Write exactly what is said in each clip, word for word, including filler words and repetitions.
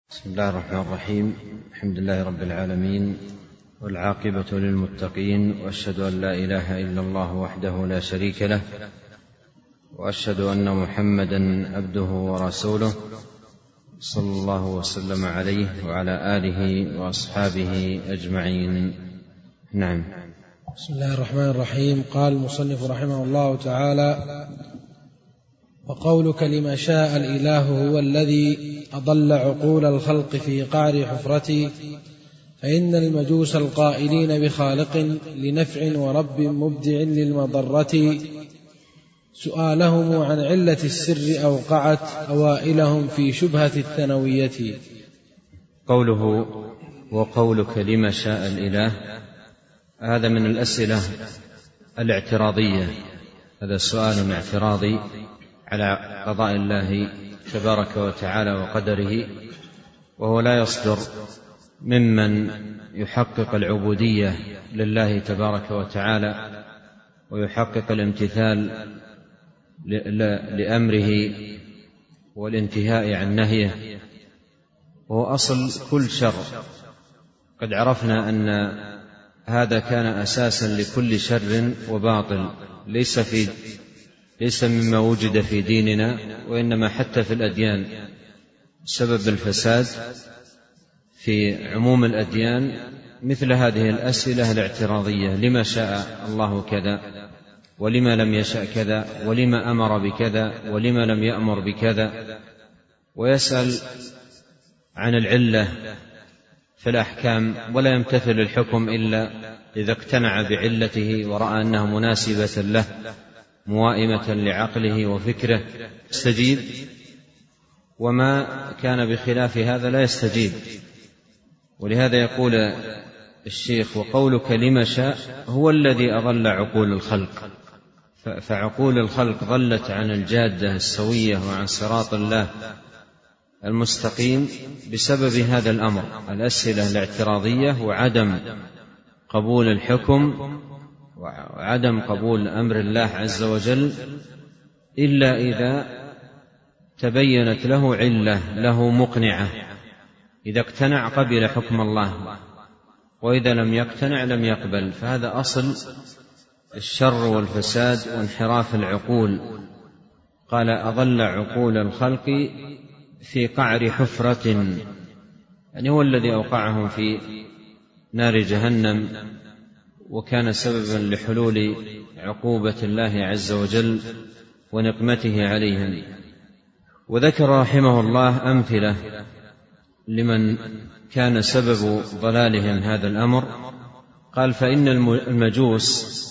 بسم الله الرحمن الرحيم. الحمد لله رب العالمين، والعاقبة للمتقين، وأشهد أن لا إله إلا الله وحده لا شريك له، وأشهد أن محمدا عبده ورسوله، صلى الله وسلم عليه وعلى آله وأصحابه أجمعين. نعم. بسم الله الرحمن الرحيم. قال المصنف رحمه الله تعالى: وقولك لما شاء الإله هو الذي أضل عقول الخلق في قعر حفرتي، فإن المجوس القائلين بخالق لنفع ورب مبدع للمضرة، سؤالهم عن علة السر أوقعت أوائلهم في شبهة الثانوية. قوله وقولك لما شاء الإله، هذا من الأسئلة الاعتراضية، هذا سؤال اعتراضي على قضاء الله تبارك وتعالى وقدره، وهو لا يصدر ممن يحقق العبودية لله تبارك وتعالى ويحقق الامتثال لأمره والانتهاء عن نهيه، وهو أصل كل شر. قد عرفنا أن هذا كان أساسا لكل شر وباطل، ليس في ليس مما وجد في ديننا، وإنما حتى في الأديان. سبب الفساد في عموم الأديان مثل هذه الأسئلة الاعتراضية: لما شاء الله كذا، ولما لم يشاء كذا، ولما أمر بكذا، ولما لم يأمر بكذا. ويسأل عن العلة في الأحكام، ولا يمتثل الحكم إلا إذا اقتنع بعلته ورأى أنها مناسبة له موائمة لعقله وفكره يستجيب، وما كان بخلاف هذا لا يستجيب. ولهذا يقول الشيخ: وقولك لما شاء هو الذي أضل عقول الخلق. فعقول الخلق ضلت عن الجادة السوية وعن صراط الله المستقيم بسبب هذا الأمر، الأسئلة الاعتراضية، وعدم قبول الحكم وعدم قبول أمر الله عز وجل إلا إذا تبينت له علة له مقنعة. إذا اقتنع قبل حكم الله، وإذا لم يقتنع لم يقبل. فهذا أصل الشر والفساد وانحراف العقول. قال: أضل عقول الخلق في قعر حفرة، يعني هو الذي أوقعهم في نار جهنم، وكان سببا لحلول عقوبة الله عز وجل ونقمته عليهم. وذكر رحمه الله أمثلة لمن كان سبب ضلالهم هذا الأمر. قال: فإن المجوس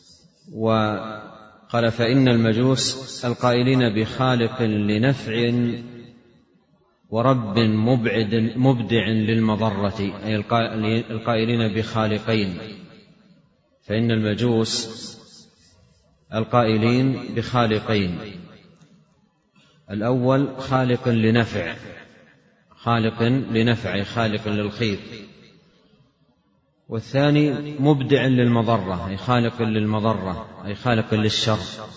وقال فإن المجوس القائلين بخالق لنفع ورب مبعد مبدع للمضرة، أي القائلين بخالقين. فإن المجوس القائلين بخالقين: الأول خالق لنفع، خالق لنفع خالق للخير، والثاني مبدع للمضرة، أي خالق للمضرة، أي خالق للشر.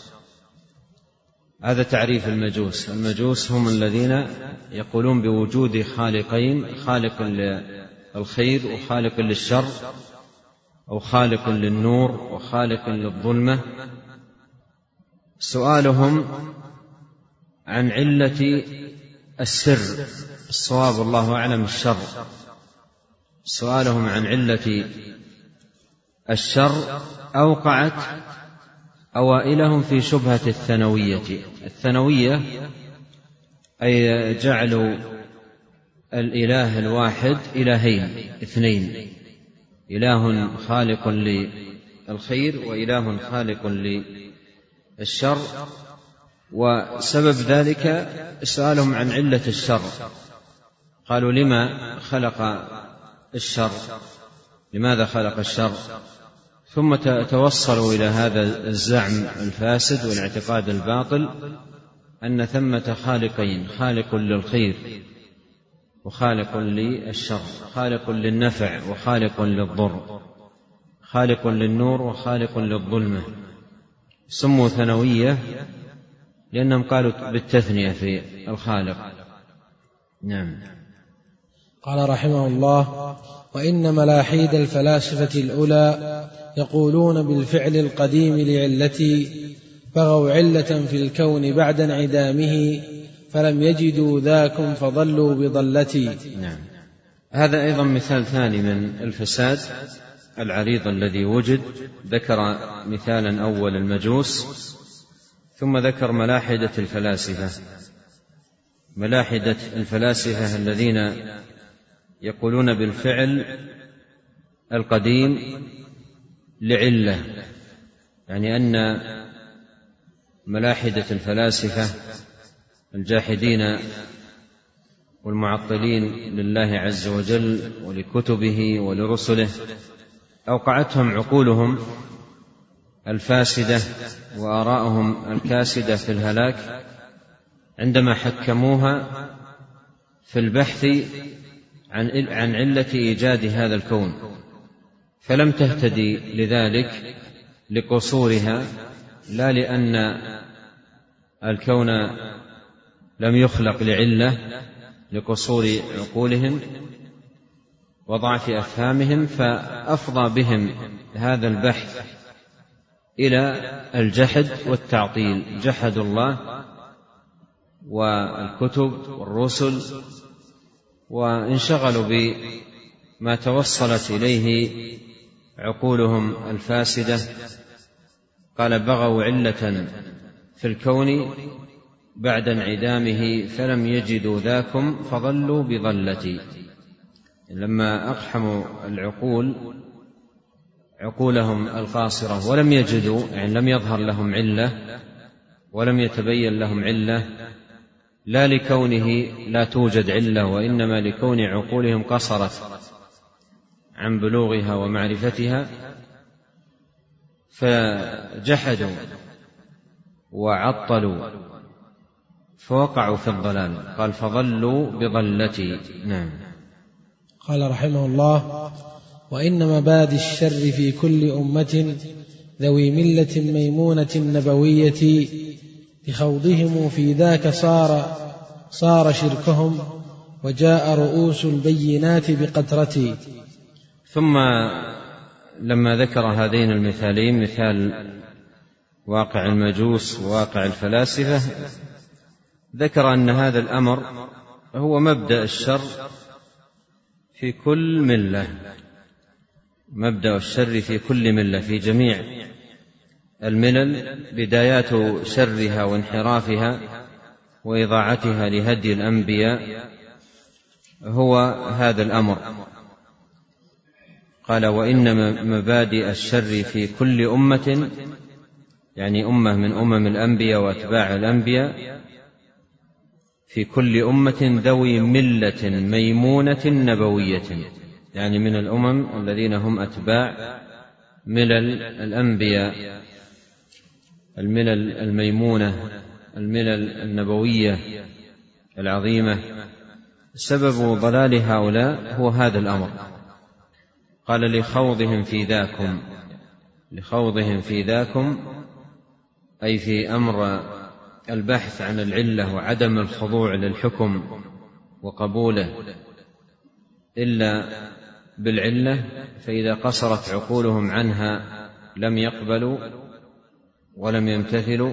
هذا تعريف المجوس. المجوس هم الذين يقولون بوجود خالقين، خالق للخير وخالق للشر، أو خالق للنور وخالق للظلمة. سؤالهم عن علة السر، الصواب الله أعلم الشر، سؤالهم عن علة الشر أوقعت أوائلهم في شبهة الثانوية. الثانوية أي جعلوا الإله الواحد إلهين اثنين، إله خالق للخير وإله خالق للشر. وسبب ذلك سؤالهم عن علة الشر. قالوا: لما خلق الشر، لماذا خلق الشر؟ ثم توصلوا إلى هذا الزعم الفاسد والاعتقاد الباطل أن ثمة خالقين، خالق للخير وخالق للشر، خالق للنفع وخالق للضر، خالق للنور وخالق للظلمة. سموا ثانوية لأنهم قالوا بالتثنية في الخالق. نعم. قال رحمه الله: وإن ملاحيد الفلاسفة الأولى يقولون بالفعل القديم لعلتي، بغوا علة في الكون بعد انعدامه، فلم يجدوا ذاكم فضلوا بضلتي. نعم. هذا أيضا مثال ثاني من الفساد العريض الذي وجد. ذكر مثالا أول المجوس، ثم ذكر ملاحدة الفلاسفة. ملاحدة الفلاسفة الذين يقولون بالفعل القديم لعلة، يعني أن ملاحدة الفلاسفة الجاحدين والمعطلين لله عز وجل ولكتبه ولرسله أوقعتهم عقولهم الفاسدة وآراءهم الكاسدة في الهلاك عندما حكموها في البحث عن عن علة إيجاد هذا الكون، فلم تهتدي لذلك لقصورها، لا لأن الكون لم يخلق لعلة، لقصور عقولهم وضعف أفهامهم، فأفضى بهم هذا البحث إلى الجحد والتعطيل. جحدوا الله والكتب والرسل وانشغلوا بما توصلت إليه عقولهم الفاسدة. قال: بغوا علة في الكون بعد انعدامه، فلم يجدوا ذاكم فضلوا بضلتي. لما أقحموا العقول عقولهم القاصرة ولم يجدوا، يعني لم يظهر لهم علة ولم يتبين لهم علة، لا لكونه لا توجد علة، وإنما لكون عقولهم قصرت عن بلوغها ومعرفتها، فجحدوا وعطلوا فوقعوا في الضلال. قال: فضلوا بضلتي. نعم. قال رحمه الله: وإن مبادئ الشر في كل أمة ذوي ملة ميمونة نبوية، بخوضهم في ذاك صار صار شركهم، وجاء رؤوس البينات بقترتي. ثم لما ذكر هذين المثالين، مثال واقع المجوس وواقع الفلاسفة، ذكر أن هذا الأمر هو مبدأ الشر في كل ملة، مبدأ الشر في كل ملة، في جميع الملل، بدايات شرها وانحرافها وإضاعتها لهدي الأنبياء هو هذا الأمر. قال: وإن مبادئ الشر في كل أمة، يعني أمة من أمم الأنبياء وأتباع الأنبياء، في كل أمة ذوي ملة ميمونة نبوية، يعني من الأمم الذين هم أتباع ملل الأنبياء، الملل الميمونة، الملل النبوية العظيمة. سبب ضلال هؤلاء هو هذا الأمر. قال: لخوضهم في ذاكم، لخوضهم في ذاكم أي في أمر البحث عن العلة وعدم الخضوع للحكم وقبوله إلا بالعلة، فإذا قصرت عقولهم عنها لم يقبلوا ولم يمتثلوا.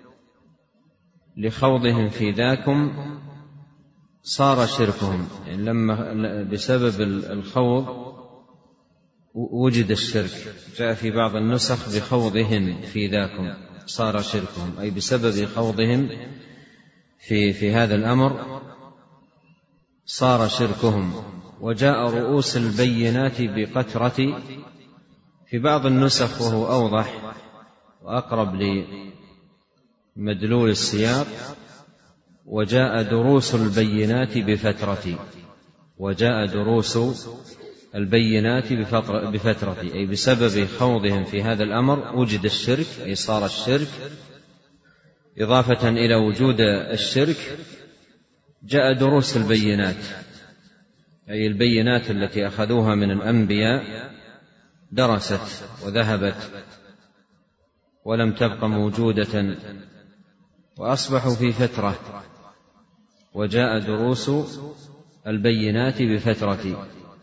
لخوضهم في ذاكم صار شركهم، يعني لما بسبب الخوض وجد الشرك. جاء في بعض النسخ بخوضهم في ذاكم صار شركهم، أي بسبب خوضهم في, في هذا الأمر صار شركهم. وجاء رؤوس البينات بقترة، في بعض النسخ وهو أوضح وأقرب لمدلول السياق: وجاء دروس البينات بفترة. وجاء دروس البينات بفترة، أي بسبب خوضهم في هذا الأمر وجد الشرك، أي صار الشرك. إضافة إلى وجود الشرك جاء دروس البينات، أي البينات التي أخذوها من الأنبياء درست وذهبت ولم تبق موجودة وأصبحوا في فترة. وجاء دروس البينات بفترة.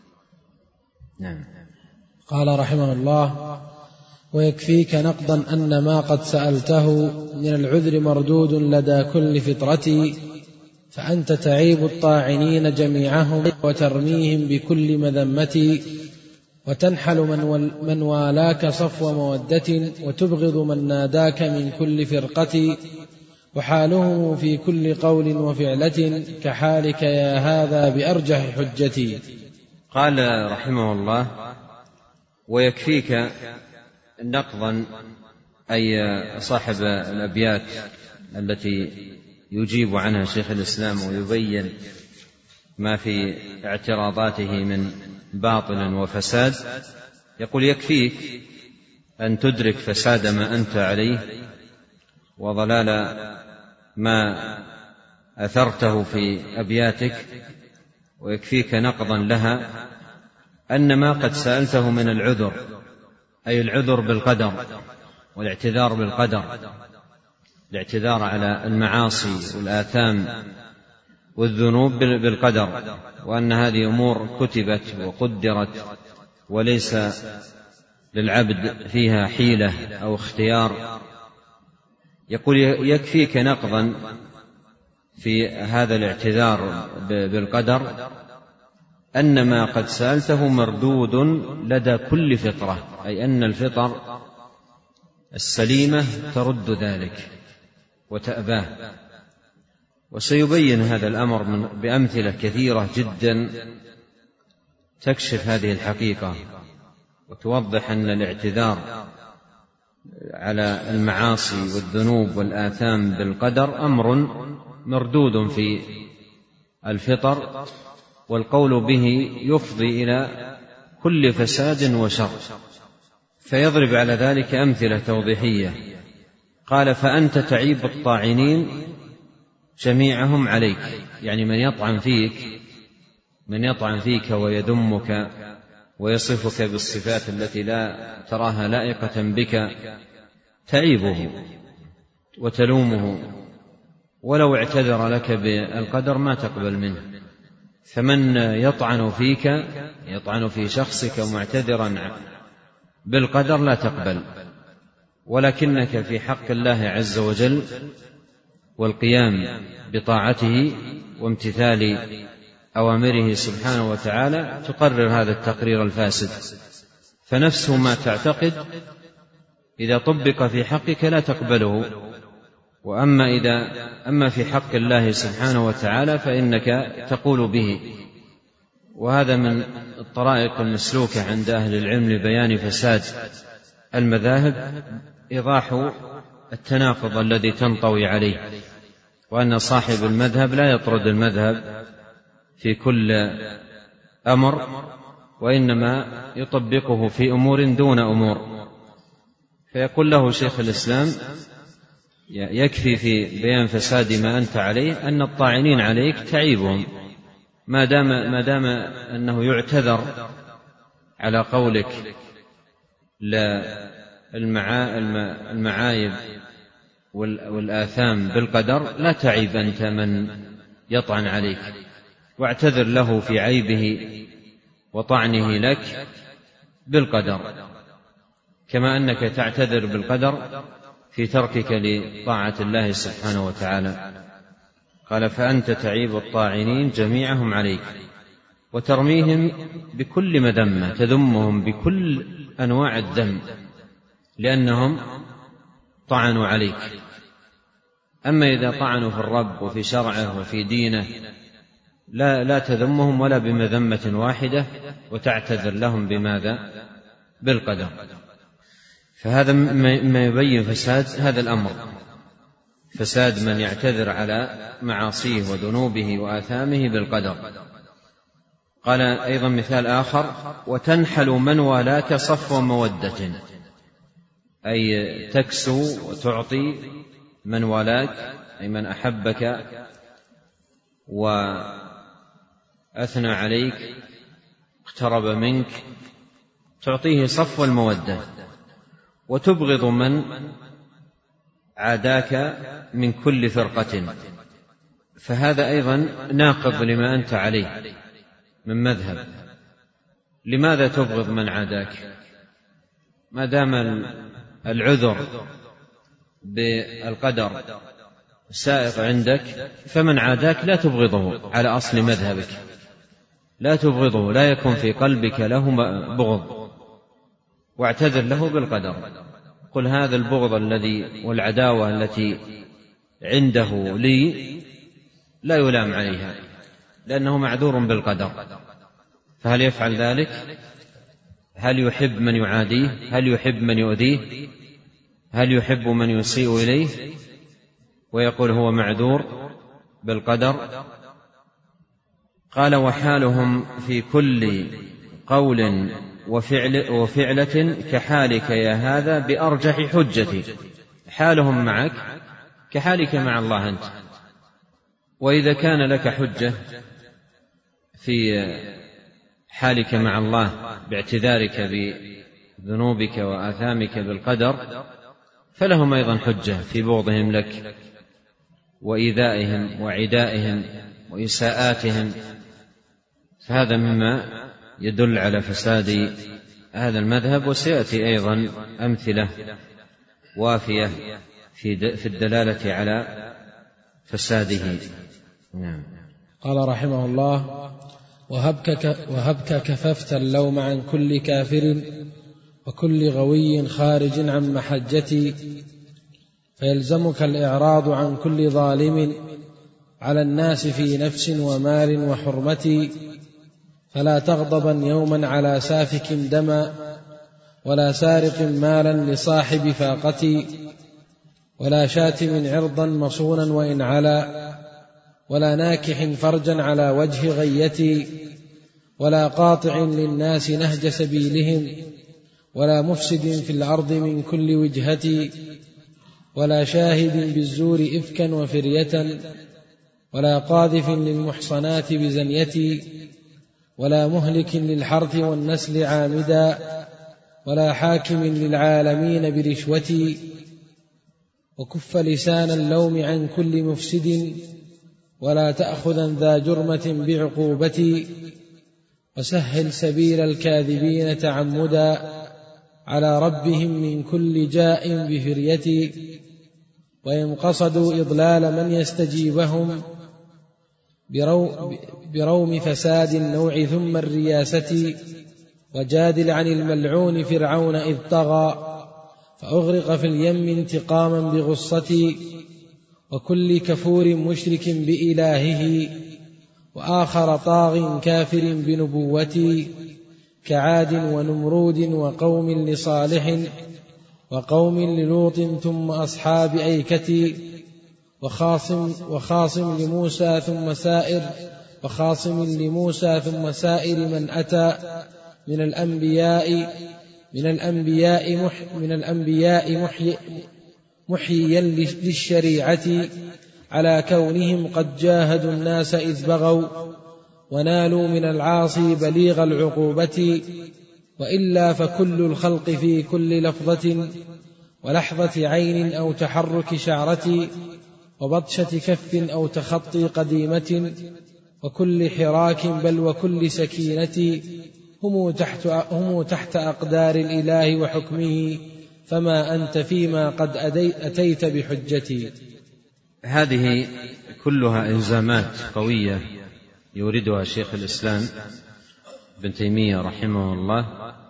نعم. قال رحمه الله: ويكفيك نقضا أن ما قد سألته من العذر مردود لدى كل فطرة، فأنت تعيب الطاعنين جميعهم وترميهم بكل مذمة، وتنحل من والاك صفو مودة، وتبغض من ناداك من كل فرقة، وحالهم في كل قول وفعلة كحالك يا هذا بأرجح حجتي. قال رحمه الله: ويكفيك نقضا، أي صاحب الأبيات التي يجيب عنها شيخ الإسلام ويبين ما في اعتراضاته من باطل وفساد، يقول: يكفيك أن تدرك فساد ما أنت عليه وضلال ما أثرته في أبياتك، ويكفيك نقضا لها أن ما قد سألته من العذر، أي العذر بالقدر والاعتذار بالقدر، الاعتذار على المعاصي والآثام والذنوب بالقدر، وأن هذه أمور كتبت وقدرت وليس للعبد فيها حيلة أو اختيار. يقول: يكفيك نقضا في هذا الاعتذار بالقدر أن ما قد سألته مردود لدى كل فطرة، أي أن الفطر السليمة ترد ذلك وتأباه. وسيبين هذا الأمر بأمثلة كثيرة جدا تكشف هذه الحقيقة وتوضح أن الاعتذار على المعاصي والذنوب والآثام بالقدر أمر مردود في الفطر، والقول به يفضي إلى كل فساد وشر. فيضرب على ذلك أمثلة توضيحية. قال: فأنت تعيب الطاعنين جميعهم عليك، يعني من يطعن فيك من يطعن فيك ويذمك ويصفك بالصفات التي لا تراها لائقة بك تعيبه وتلومه، ولو اعتذر لك بالقدر ما تقبل منه. فمن يطعن فيك يطعن في شخصك معتذرا بالقدر لا تقبل، ولكنك في حق الله عز وجل والقيام بطاعته وامتثال أوامره سبحانه وتعالى تقرر هذا التقرير الفاسد. فنفسه ما تعتقد إذا طبق في حقك لا تقبله، وأما إذا أما في حق الله سبحانه وتعالى فإنك تقول به. وهذا من الطرائق المسلوكة عند أهل العلم لبيان فساد المذاهب إيضاح التناقض الذي تنطوي عليه، وأن صاحب المذهب لا يطرد المذهب في كل أمر، وإنما يطبقه في أمور دون أمور. فيقول له شيخ الإسلام: يكفي في بيان فساد ما أنت عليه أن الطاعنين عليك تعيبهم، ما دام, ما دام أنه يعتذر على قولك للمعايب والآثام بالقدر لا تعيب أنت من يطعن عليك، واعتذر له في عيبه وطعنه لك بالقدر، كما أنك تعتذر بالقدر في تركك لطاعة الله سبحانه وتعالى. قال: فأنت تعيب الطاعنين جميعهم عليك وترميهم بكل مذمة، تذمهم بكل أنواع الذم لأنهم طعنوا عليك. أما إذا طعنوا في الرب وفي شرعه وفي دينه لا, لا تذمهم ولا بمذمة واحدة، وتعتذر لهم بماذا؟ بالقدر. فهذا ما يبين فساد هذا الأمر، فساد من يعتذر على معاصيه وذنوبه وآثامه بالقدر. قال أيضا مثال آخر: وتنحل من والاك صفو مودة، أي تكسو وتعطي من والاك، أي من أحبك وأثنى عليك اقترب منك، تعطيه صفو المودة، وتبغض من عاداك من كل فرقة، فهذا أيضا ناقض لما أنت عليه من مذهب. لماذا تبغض من عاداك؟ ما دام العذر بالقدر سائغ عندك فمن عاداك لا تبغضه على أصل مذهبك، لا تبغضه، لا يكون في قلبك له بغض، واعتذر له بالقدر. قل هذا البغض الذي والعداوة التي عنده لي لا يلام عليها لأنه معذور بالقدر. فهل يفعل ذلك؟ هل يحب من يعاديه؟ هل يحب من يؤذيه؟ هل يحب من يسيء إليه ويقول هو معذور بالقدر؟ قال وحالهم في كل قول وفعل وفعلة كحالك يا هذا بأرجح حجتي. حالهم معك كحالك مع الله أنت. وإذا كان لك حجة في حالك مع الله باعتذارك بذنوبك وآثامك بالقدر فلهم أيضا حجة في بغضهم لك وإيذائهم وعدائهم وإساءاتهم. فهذا مما يدل على فساد هذا المذهب، وسيأتي أيضا أمثلة وافية في الدلالة على فساده. نعم. قال رحمه الله وهبك, وهبك كففت اللوم عن كل كافر وكل غوي خارج عن محجتي، فيلزمك الإعراض عن كل ظالم على الناس في نفس ومال وحرمة، فلا تغضبا يوما على سافك دما ولا سارق مالا لصاحب فاقتي، ولا شاتم عرضا مصونا وإن علا، ولا ناكح فرجا على وجه غيتي، ولا قاطع للناس نهج سبيلهم، ولا مفسد في الأرض من كل وجهتي، ولا شاهد بالزور إفكا وفرية، ولا قاذف للمحصنات بزنيتي، ولا مهلك للحرث والنسل عامدا، ولا حاكم للعالمين برشوتي، وكف لسان اللوم عن كل مفسد، ولا تأخذا ذا جرمة بعقوبتي، وسهل سبيل الكاذبين تعمدا على ربهم من كل جاء بفريتي، وإن قصدوا إضلال من يستجيبهم بروم فساد النوع ثم الرياسة، وجادل عن الملعون فرعون إذ طغى فأغرق في اليم انتقاما بغصتي، وكل كفور مشرك بإلهه وآخر طاغ كافر بنبوتي، كعاد ونمرود وقوم لصالح وقوم للوط ثم أصحاب أيكة، وخاصم, وخاصم لموسى ثم سائر وخاصم لموسى ثم سائر من أتى من الأنبياء من الأنبياء مح من الأنبياء محيي محييا للشريعة، على كونهم قد جاهدوا الناس إذ بغوا ونالوا من العاصي بليغ العقوبة، وإلا فكل الخلق في كل لفظة ولحظة عين أو تحرك شعرة وبطشة كف أو تخطي قديمة وكل حراك بل وكل سكينة هم تحت, هم تحت أقدار الإله وحكمه، فما أنت فيما قد أتيت بحجتي. هذه كلها إلزامات قوية يوردها شيخ الإسلام ابن تيمية رحمه الله،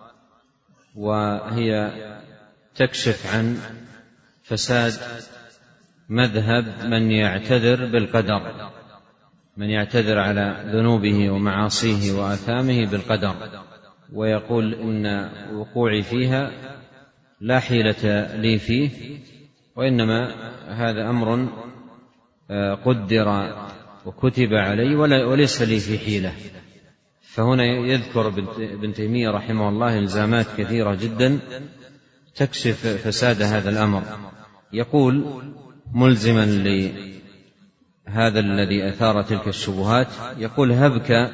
وهي تكشف عن فساد مذهب من يعتذر بالقدر، من يعتذر على ذنوبه ومعاصيه وآثامه بالقدر، ويقول إن وقوعي فيها لا حيلة لي فيه، وإنما هذا أمر قدر وكتب علي وليس لي في حيلة. فهنا يذكر ابن تيمية رحمه الله إلزامات كثيرة جدا تكشف فساد هذا الأمر. يقول ملزما لهذا الذي أثار تلك الشبهات، يقول هبك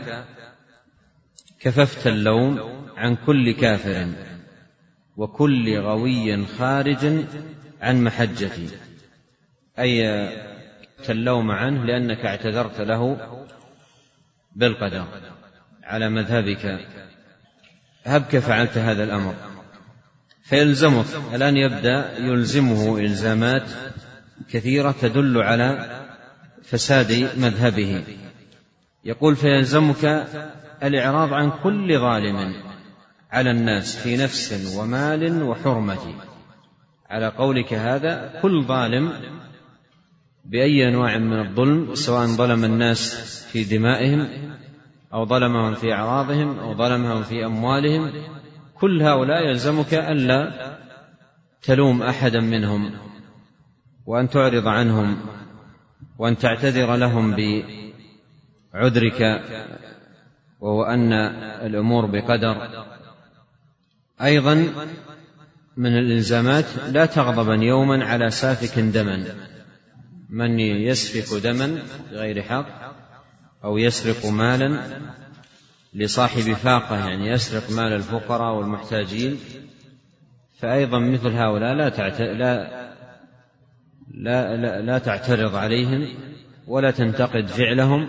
كففت اللوم عن كل كافر وكل غوي خارج عن محجتي، أي اللوم عنه لأنك اعتذرت له بالقدر على مذهبك. هبك فعلت هذا الأمر، فيلزمك الآن يبدأ يلزمه إلزامات كثيرة تدل على فساد مذهبه. يقول فيلزمك الإعراض عن كل ظالم على الناس في نفس ومال وحرمة. على قولك هذا كل ظالم بأي أنواع من الظلم، سواء ظلم الناس في دمائهم أو ظلمهم في أعراضهم أو ظلمهم في أموالهم، كل هؤلاء يلزمك ألا تلوم أحدا منهم، وأن تعرض عنهم، وأن تعتذر لهم بعذرك، وهو أن الأمور بقدر. أيضا من الإلزامات لا تغضبا يوما على سافك دما، من يسفك دما بغير حق أو يسرق مالا لصاحب فاقة، يعني يسرق مال الفقراء والمحتاجين، فأيضا مثل هؤلاء لا لا لا لا, لا تعترض عليهم ولا تنتقد فعلهم،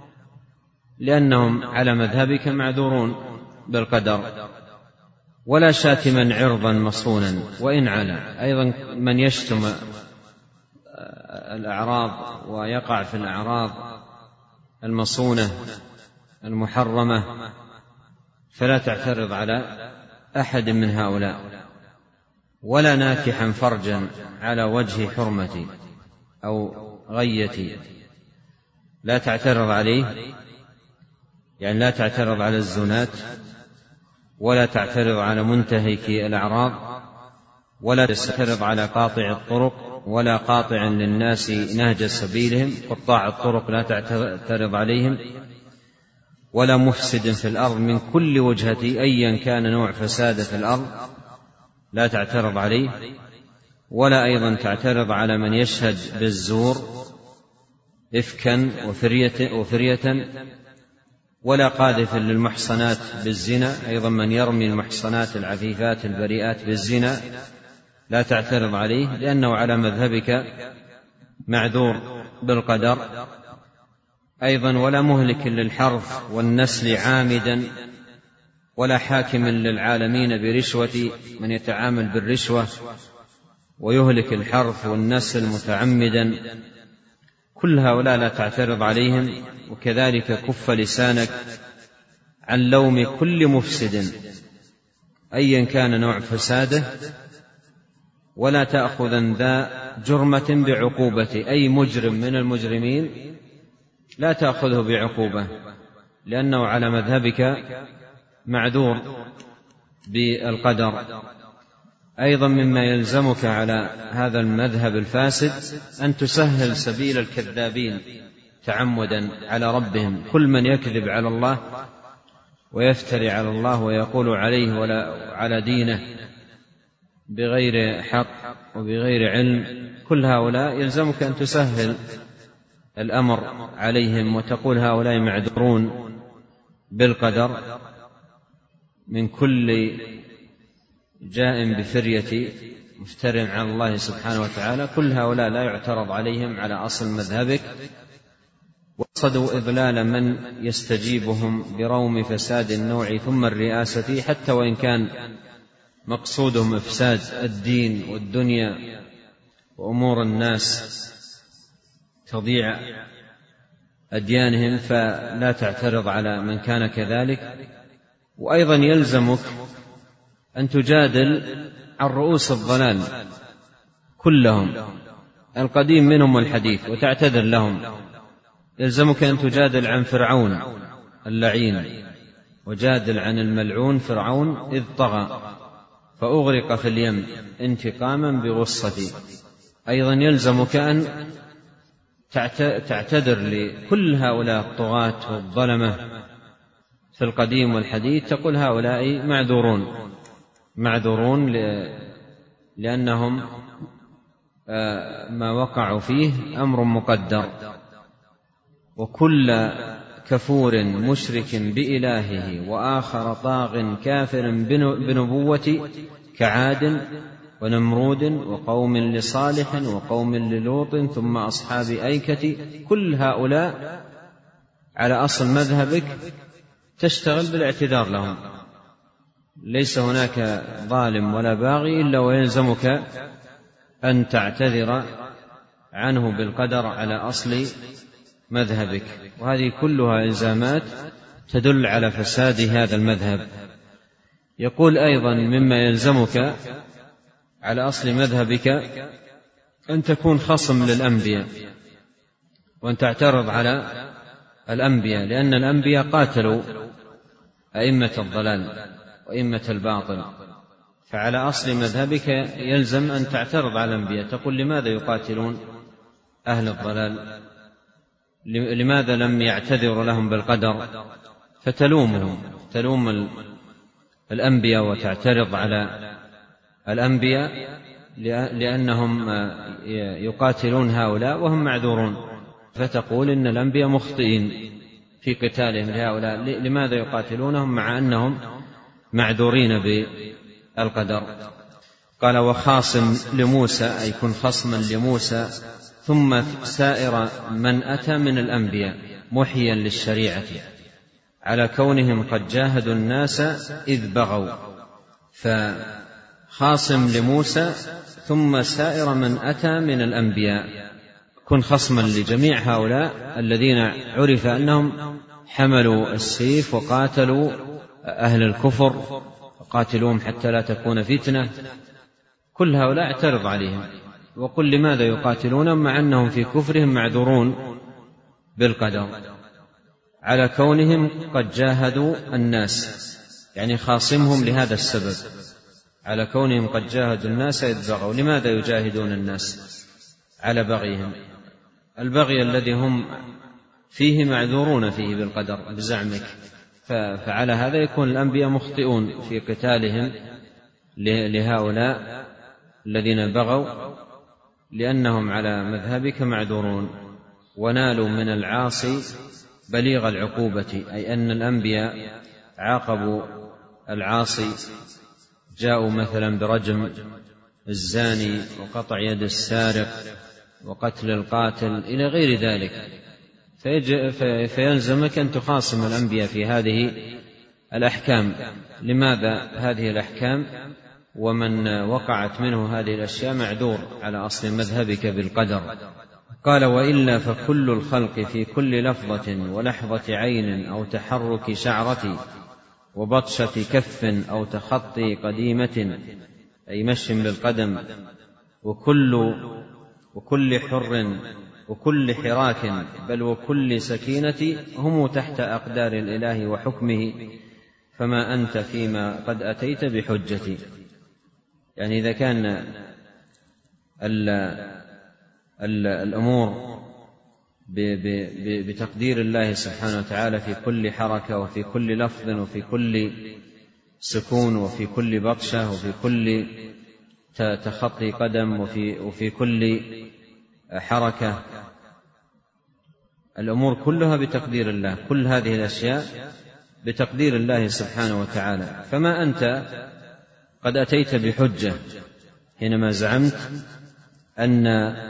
لأنهم على مذهبك معذورون بالقدر. ولا شاتما عرضا مصونا وإن علا، أيضا من يشتم الأعراض ويقع في الأعراض المصونة المحرمة فلا تعترض على أحد من هؤلاء. ولا ناكحا فرجا على وجه حرمتي أو غيتي، لا تعترض عليه، يعني لا تعترض على الزنات، ولا تعترض على منتهك الأعراض، ولا تعترض على قاطع الطرق ولا قاطع للناس نهج سبيلهم، قطاع الطرق لا تعترض عليهم، ولا مفسد في الأرض من كل وجهة أيا كان نوع فساد في الأرض لا تعترض عليه. ولا أيضا تعترض على من يشهد بالزور إفكا وفرية, وفرية ولا قاذف للمحصنات بالزنا، أيضا من يرمي المحصنات العفيفات البريئات بالزنا لا تعترض عليه، لأنه على مذهبك معذور بالقدر. أيضا ولا مهلك للحرث والنسل عامدا، ولا حاكم للعالمين برشوة، من يتعامل بالرشوة ويهلك الحرث والنسل متعمدا، كل هؤلاء لا تعترض عليهم. وكذلك كف لسانك عن لوم كل مفسد أيا كان نوع فساده، ولا تأخذن ذا جرمة بعقوبة، أي مجرم من المجرمين لا تأخذه بعقوبة، لأنه على مذهبك معذور بالقدر. أيضا مما يلزمك على هذا المذهب الفاسد أن تسهل سبيل الكذابين تعمدا على ربهم، كل من يكذب على الله ويفتري على الله ويقول عليه ولا على دينه بغير حق وبغير علم، كل هؤلاء يلزمك أن تسهل الأمر عليهم وتقول هؤلاء معذورون بالقدر من كل جاء بفرية مفتر على الله سبحانه وتعالى، كل هؤلاء لا يعترض عليهم على أصل مذهبك. وقصدوا إضلال من يستجيبهم بروم فساد النوع ثم الرئاسة، حتى وإن كان مقصودهم إفساد الدين والدنيا وأمور الناس تضيع أديانهم، فلا تعترض على من كان كذلك. وأيضا يلزمك أن تجادل عن رؤوس الضلال كلهم، القديم منهم والحديث، وتعتذر لهم. يلزمك أن تجادل عن فرعون اللعين، وجادل عن الملعون فرعون إذ طغى فأغرق في اليم انتقاما بغصتي. أيضا يلزمك أن تعتذر لكل هؤلاء الطغاة والظلمة في القديم والحديث، تقول هؤلاء معذورون معذورون لأنهم ما وقعوا فيه أمر مقدر. وكل كفور مشرك بإلهه وآخر طاغ كافر بنبوة كعاد ونمرود وقوم لصالح وقوم للوط ثم أصحاب أيكة، كل هؤلاء على أصل مذهبك تشتغل بالاعتذار لهم، ليس هناك ظالم ولا باغي إلا ويلزمك أن تعتذر عنه بالقدر على أصل مذهبك، وهذه كلها إلزامات تدل على فساد هذا المذهب. يقول أيضا مما يلزمك على أصل مذهبك أن تكون خصم للأنبياء وأن تعترض على الأنبياء، لأن الأنبياء قاتلوا أئمة الضلال وأئمة الباطل، فعلى أصل مذهبك يلزم أن تعترض على الأنبياء، تقول لماذا يقاتلون أهل الضلال، لماذا لم يعتذروا لهم بالقدر، فتلومهم، تلوم الأنبياء وتعترض على الأنبياء لأنهم يقاتلون هؤلاء وهم معذورون، فتقول إن الأنبياء مخطئين في قتالهم لهؤلاء، لماذا يقاتلونهم مع أنهم معذورين بالقدر. قال وخاصم لموسى أي كن خصما لموسى ثم سائر من أتى من الأنبياء محيا للشريعة على كونهم قد جاهدوا الناس إذ بغوا، فخاصم لموسى ثم سائر من أتى من الأنبياء، كن خصما لجميع هؤلاء الذين عرف أنهم حملوا السيف وقاتلوا أهل الكفر وقاتلوهم حتى لا تكون فتنة، كل هؤلاء اعترض عليهم وقل لماذا يقاتلونهم مع أنهم في كفرهم معذورون بالقدر على كونهم قد جاهدوا الناس، يعني خاصمهم لهذا السبب، على كونهم قد جاهدوا الناس إذ بغوا. لماذا يجاهدون الناس على بغيهم؟ البغي الذي هم فيه معذورون فيه بالقدر بزعمك، فعلى هذا يكون الأنبياء مخطئون في قتالهم لهؤلاء الذين بغوا، لأنهم على مذهبك معذورون، ونالوا من العاصي بليغ العقوبة، أي أن الأنبياء عاقبوا العاصي، جاءوا مثلا برجم الزاني وقطع يد السارق وقتل القاتل إلى غير ذلك، فيلزمك أن تخاصم الأنبياء في هذه الأحكام. لماذا هذه الأحكام؟ ومن وقعت منه هذه الأشياء معذور على أصل مذهبك بالقدر. قال وإلا فكل الخلق في كل لفظة ولحظة عين أو تحرك شعرة وبطشة كف أو تخطي قديمة، أي مشي بالقدم، وكل وكل حر وكل حراك بل وكل سكينة هم تحت أقدار الإله وحكمه، فما أنت فيما قد أتيت بحجتي. يعني إذا كان ال ال الأمور بتقدير الله سبحانه وتعالى في كل حركة وفي كل لفظ وفي كل سكون وفي كل بطشة وفي كل تخطي قدم وفي, وفي كل حركة، الأمور كلها بتقدير الله، كل هذه الأشياء بتقدير الله سبحانه وتعالى، فما أنت قد أتيت بحجة حينما زعمت أن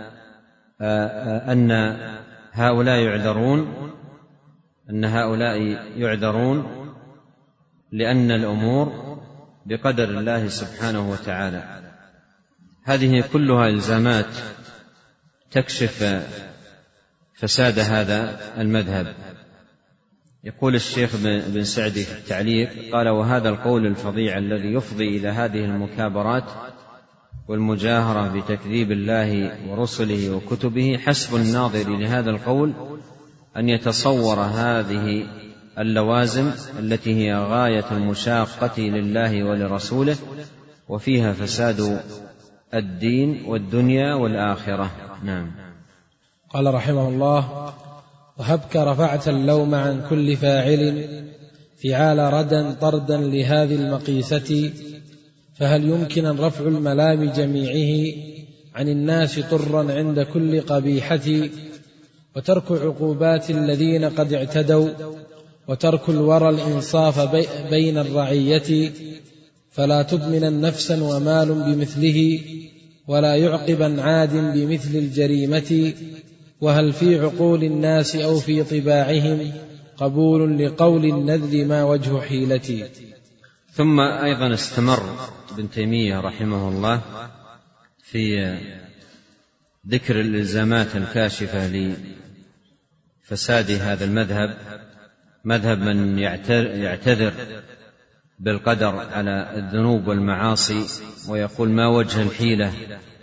أن هؤلاء يعذرون أن هؤلاء يعذرون لأن الأمور بقدر الله سبحانه وتعالى. هذه كلها إلزامات تكشف فساد هذا المذهب. يقول الشيخ بن سعدي في التعليق قال وهذا القول الفظيع الذي يفضي إلى هذه المكابرات والمجاهرة بتكذيب الله ورسله وكتبه، حسب الناظر لهذا القول أن يتصور هذه اللوازم التي هي غاية المشاقة لله ولرسوله، وفيها فساد الدين والدنيا والآخرة. نعم. قال رحمه الله وهبك رفعت اللوم عن كل فاعل فعال ردا طردا لهذه المقيسة، فهل يمكن رفع الملام جميعه عن الناس طرا عند كل قبيحة، وترك عقوبات الذين قد اعتدوا، وترك الورى الإنصاف بين الرعية، فلا تضمن نفسا ومال بمثله ولا يعقبا عاد بمثل الجريمة. وهل في عقول الناس أو في طباعهم قبول لقول النذل ما وجه حيلتي. ثم أيضا استمر ابن تيمية رحمه الله في ذكر الإلزامات الكاشفة لفساد هذا المذهب، مذهب من يعتذر بالقدر على الذنوب والمعاصي ويقول ما وجه الحيلة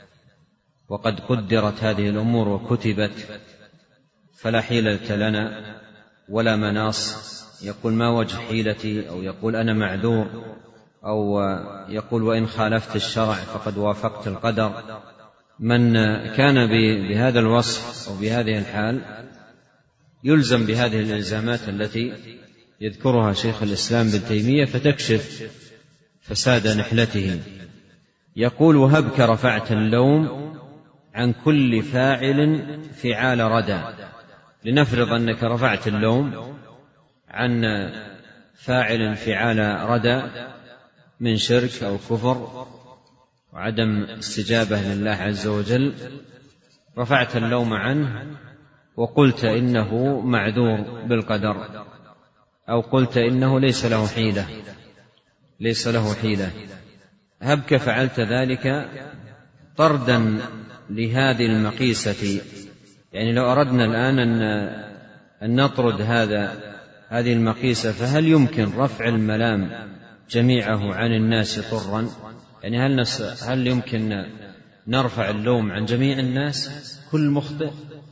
وقد قدرت هذه الأمور وكتبت فلا حيلة لنا ولا مناص. يقول ما وجه حيلتي، أو يقول أنا معذور، أو يقول وإن خالفت الشرع فقد وافقت القدر. من كان بهذا الوصف أو بهذه الحال يلزم بهذه الإلزامات التي يذكرها شيخ الإسلام ابن تيمية فتكشف فساد نحلته. يقول وهبك رفعت اللوم عن كل فاعل فعال ردى. لنفرض أنك رفعت اللوم عن فاعل فعال ردى من شرك أو كفر وعدم استجابة لله عز وجل، رفعت اللوم عنه وقلت إنه معذور بالقدر، أو قلت إنه ليس له حيلة ليس له حيلة هبك فعلت ذلك طردا لهذه المقيسة. يعني لو أردنا الآن أن نطرد هذا هذه المقيسة، فهل يمكن رفع الملام جميعه عن الناس طرا؟ يعني هل, هل يمكن نرفع اللوم عن جميع الناس كل مخطئ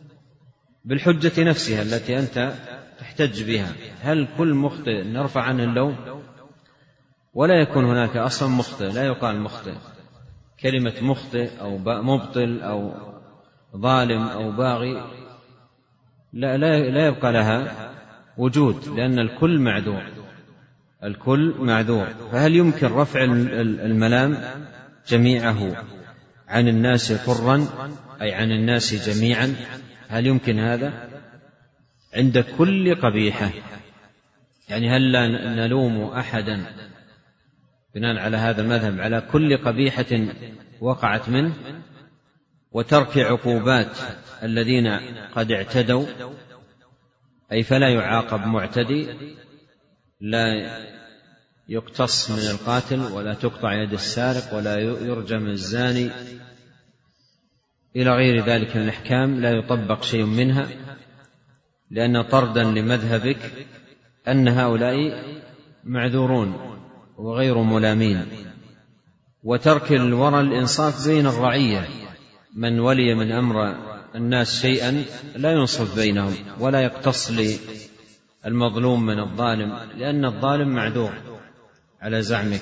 بالحجة نفسها التي أنت تحتج بها؟ هل كل مخطئ نرفع عنه اللوم؟ ولا يكون هناك أصلا مخطئ، لا يقال مخطئ. كلمة مخطئ أو مبطل أو ظالم أو باغي لا, لا, لا يبقى لها وجود، لأن الكل معذور الكل معذور. فهل يمكن رفع الملام جميعه عن الناس طرا، أي عن الناس جميعا؟ هل يمكن هذا عند كل قبيحة؟ يعني هل لا نلوم أحدا بناء على هذا المذهب على كل قبيحة وقعت منه، وترك عقوبات الذين قد اعتدوا، أي فلا يعاقب معتدي، لا يقتص من القاتل ولا تقطع يد السارق ولا يرجم الزاني إلى غير ذلك من الأحكام، لا يطبق شيء منها، لأن طردا لمذهبك أن هؤلاء معذورون وغير ملامين. وترك الورع الإنصاف بين الرعية، من ولي من أمر الناس شيئا لا ينصف بينهم ولا يقتص المظلوم من الظالم، لأن الظالم معذور على زعمك.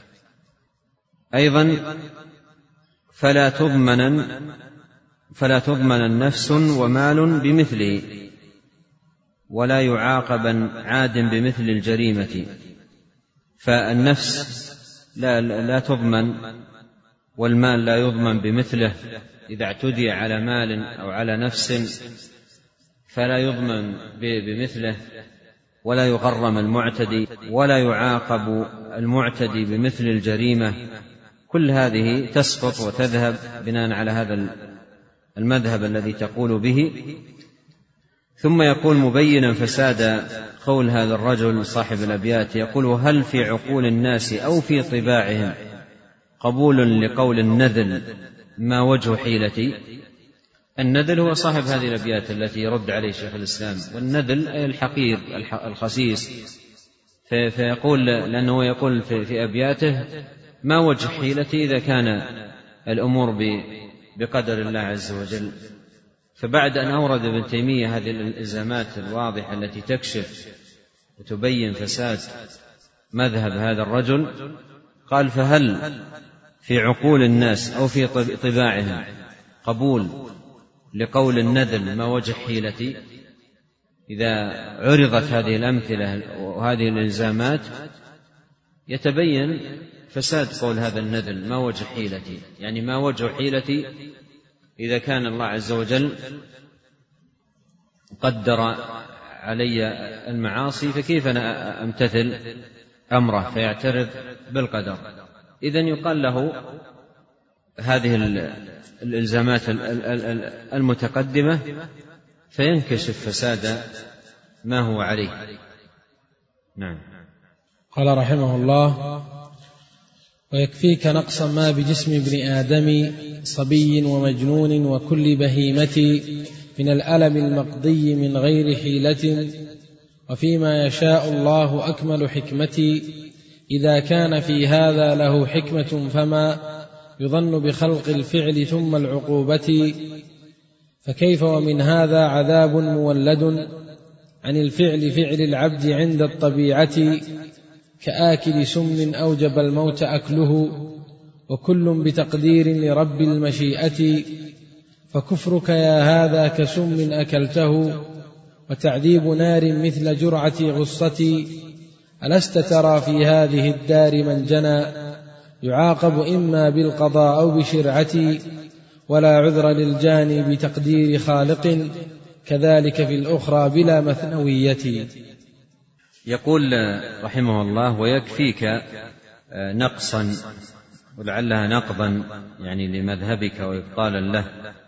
أيضا فلا تضمن فلا تضمن نفس ومال بمثله ولا يعاقب عاد بمثل الجريمة. فالنفس لا, لا تضمن، والمال لا يضمن بمثله. إذا اعتدي على مال أو على نفس فلا يضمن بمثله، ولا يغرم المعتدي، ولا يعاقب المعتدي بمثل الجريمة. كل هذه تسقط وتذهب بناء على هذا المذهب الذي تقول به. ثم يقول مبينا فساد قول هذا الرجل صاحب الأبيات، يقول وهل في عقول الناس أو في طباعهم قبول لقول النذل ما وجه حيلتي. النذل هو صاحب هذه الأبيات التي يرد عليه شيخ الإسلام، والنذل أي الحقير الخسيس. فيقول لأنه يقول في أبياته ما وجه حيلتي إذا كان الأمور بقدر الله عز وجل. فبعد أن أورد ابن تيمية هذه الإلزامات الواضحة التي تكشف وتبين فساد مذهب هذا الرجل، قال فهل في عقول الناس أو في طباعهم قبول لقول النذل ما وجه حيلتي. إذا عرضت هذه الأمثلة وهذه الإلزامات يتبين فساد قول هذا النذل ما وجه حيلتي، يعني ما وجه حيلتي إذا كان الله عز وجل قدر علي المعاصي فكيف أنا أمتثل أمره فيعترض بالقدر، إذن يقال له هذه الإلزامات المتقدمة فينكشف فساد ما هو عليه. نعم. قال رحمه الله: ويكفيك نقصا ما بجسم ابن آدم صبي ومجنون وكل بهيمة من الألم المقضي من غير حيلة، وفيما يشاء الله أكمل حكمتي. إذا كان في هذا له حكمة فما يظن بخلق الفعل ثم العقوبة، فكيف ومن هذا عذاب مولد عن الفعل فعل العبد عند الطبيعة، كآكل سم أوجب الموت أكله، وكل بتقدير لرب المشيئة. فكفرك يا هذا كسم أكلته، وتعذيب نار مثل جرعة غصة. ألست ترى في هذه الدار من جنى يعاقب إما بالقضاء أو بشرعة، ولا عذر للجاني بتقدير خالق، كذلك في الأخرى بلا مثنوية. يقول رحمه الله: ويكفيك نقصا، ولعلها نقضا يعني لمذهبك وإبطالا له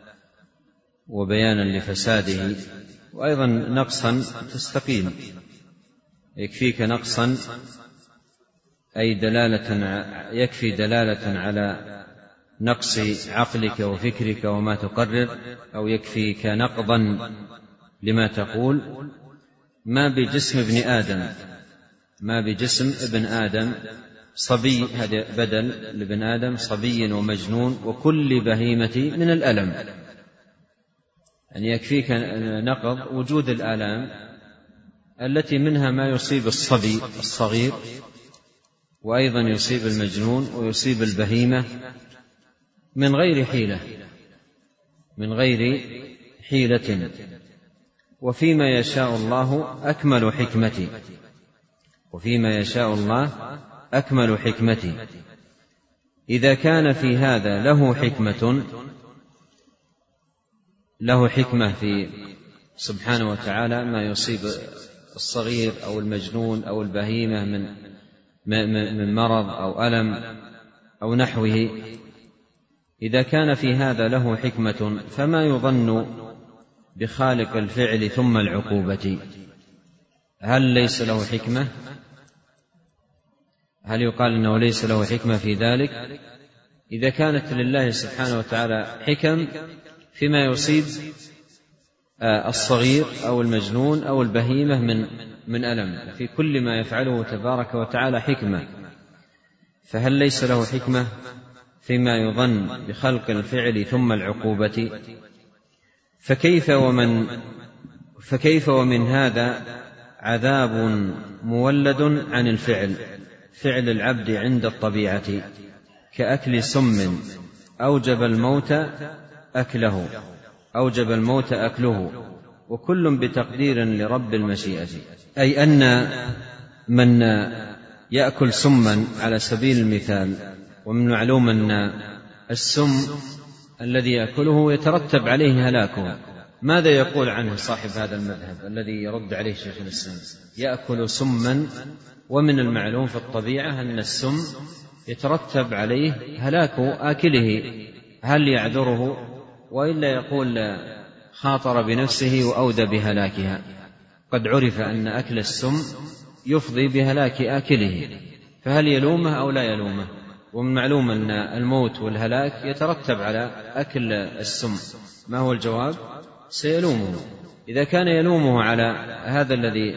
وبيانا لفساده، وأيضا نقصا تستقيم. يكفيك نقصا أي دلالة، يكفي دلالة على نقص عقلك وفكرك وما تقرر، أو يكفيك نقضا لما تقول. ما بجسم ابن آدم، ما بجسم ابن آدم صبي، هذا بدل لابن آدم، صبي ومجنون وكل بهيمة من الألم. يعني يكفيك نقض وجود الآلام التي منها ما يصيب الصبي الصغير، وأيضا يصيب المجنون ويصيب البهيمة من غير حيلة، من غير حيلة. وفيما يشاء الله أكمل حكمتي، وفيما يشاء الله أكمل حكمتي. إذا كان في هذا له حكمة، له حكمة في سبحانه وتعالى ما يصيب الصغير أو المجنون أو البهيمة من من مرض أو ألم أو نحوه، إذا كان في هذا له حكمة فما يظن بخالق الفعل ثم العقوبة؟ هل ليس له حكمة؟ هل يقال إنه ليس له حكمة في ذلك؟ إذا كانت لله سبحانه وتعالى حكم فيما يصيب الصغير أو المجنون أو البهيمة من من ألم، في كل ما يفعله تبارك وتعالى حكمة، فهل ليس له حكمة فيما يظن بخلق الفعل ثم العقوبة؟ فكيف ومن فكيف ومن هذا عذاب مولد عن الفعل، فعل العبد عند الطبيعة، كأكل سم أوجب الموت أكله، أوجب الموت أكله، وكل بتقدير لرب المشيئة. أي أن من يأكل سما على سبيل المثال، ومن معلوم أن السم الذي يأكله يترتب عليه هلاكه، ماذا يقول عنه صاحب هذا المذهب الذي يرد عليه شيخ الإسلام؟ يأكل سما، ومن المعلوم في الطبيعة أن السم يترتب عليه هلاك آكله، هل يعذره؟ وإلا يقول خاطر بنفسه وأودى بهلاكها. قد عرف أن أكل السم يفضي بهلاك آكله، فهل يلومه أو لا يلومه؟ ومن معلوم أن الموت والهلاك يترتب على أكل السم، ما هو الجواب؟ سيلومه. إذا كان يلومه على هذا الذي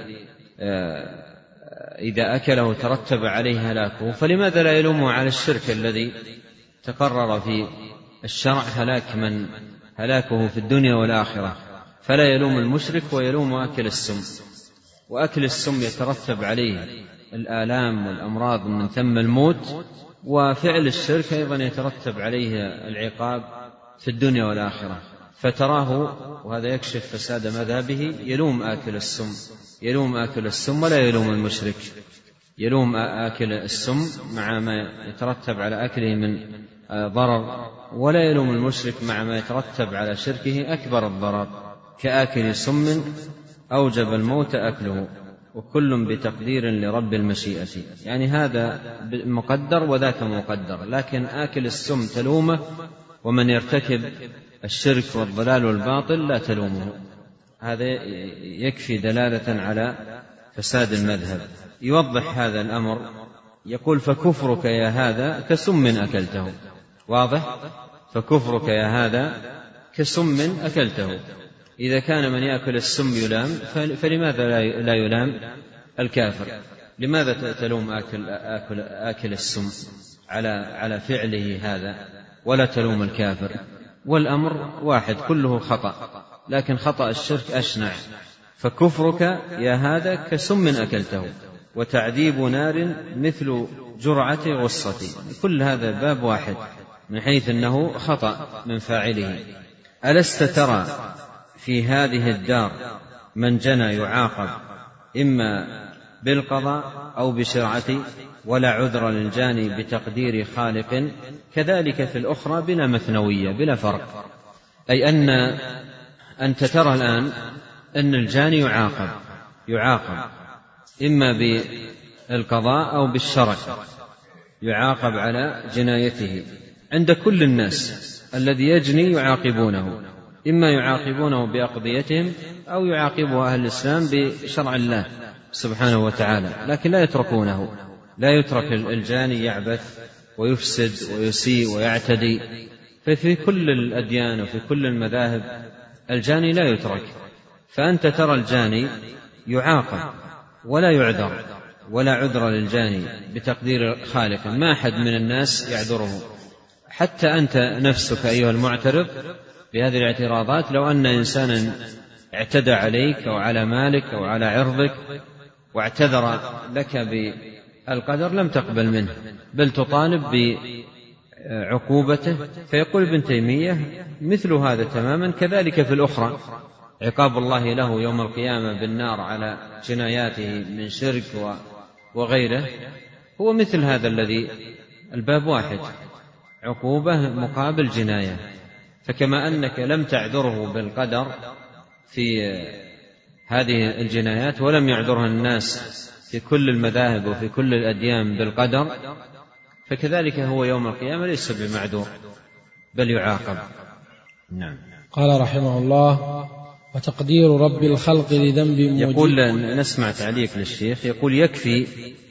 إذا أكله ترتب عليه هلاكه، فلماذا لا يلومه على الشرك الذي تقرر في الشرع هلاك من هلاكه في الدنيا والآخرة؟ فلا يلوم المشرك ويلوم أكل السم، وأكل السم يترتب عليه الآلام والأمراض من ثم الموت، وفعل الشرك أيضا يترتب عليه العقاب في الدنيا والآخرة. فتراه، وهذا يكشف فساد مذهبه، يلوم آكل السم، يلوم آكل السم ولا يلوم المشرك، يلوم آكل السم مع ما يترتب على أكله من ضرر، ولا يلوم المشرك مع ما يترتب على شركه أكبر الضرر، كآكل سم أوجب الموت أكله. وكل بتقدير لرب المشيئة، يعني هذا مقدر وذاك مقدر، لكن آكل السم تلومه، ومن يرتكب الشرك والضلال والباطل لا تلومه. هذا يكفي دلالة على فساد المذهب. يوضح هذا الأمر يقول: فكفرك يا هذا كسم أكلته. واضح؟ فكفرك يا هذا كسم أكلته. إذا كان من يأكل السم يلام، فلماذا لا يلام الكافر؟ لماذا تلوم آكل, آكل, آكل السم على, على فعله هذا ولا تلوم الكافر؟ والأمر واحد، كله خطأ، لكن خطأ الشرك أشنع. فكفرك يا هذا كسم أكلته، وتعذيب نار مثل جرعة غصة. كل هذا باب واحد من حيث أنه خطأ من فاعله. ألست ترى في هذه الدار من جنى يعاقب إما بالقضاء أو بشرعة، ولا عذر للجاني بتقدير خالق، كذلك في الأخرى بلا مثنوية بلا فرق. أي أن أنت ترى الآن أن الجاني يعاقب يعاقب إما بالقضاء أو بالشرع، يعاقب على جنايته عند كل الناس. الذي يجني يعاقبونه، إما يعاقبونه بأقضيتهم أو يعاقبه أهل الإسلام بشرع الله سبحانه وتعالى، لكن لا يتركونه. لا يترك الجاني يعبث ويفسد ويسيء ويعتدي. ففي كل الأديان وفي كل المذاهب الجاني لا يترك. فأنت ترى الجاني يعاقب ولا يعذر، ولا عذر للجاني بتقدير خالق. ما أحد من الناس يعذره، حتى أنت نفسك أيها المعترض بهذه الاعتراضات. لو أن إنسانا اعتدى عليك أو على مالك أو على عرضك واعتذر لك بالقدر لم تقبل منه، بل تطالب بعقوبته. فيقول ابن تيمية: مثل هذا تماما كذلك في الأخرى، عقاب الله له يوم القيامة بالنار على جناياته من شرك وغيره هو مثل هذا الذي الباب واحد، عقوبة مقابل جناية. فكما أنك لم تعذره بالقدر في هذه الجنايات، ولم يعذرها الناس في كل المذاهب وفي كل الأديان بالقدر، فكذلك هو يوم القيامة ليس بمعذور بل يعاقب. نعم. قال رحمه الله: وتقدير رب الخلق لذنب موجب. يقول نسمع تعليق للشيخ، يقول: يكفي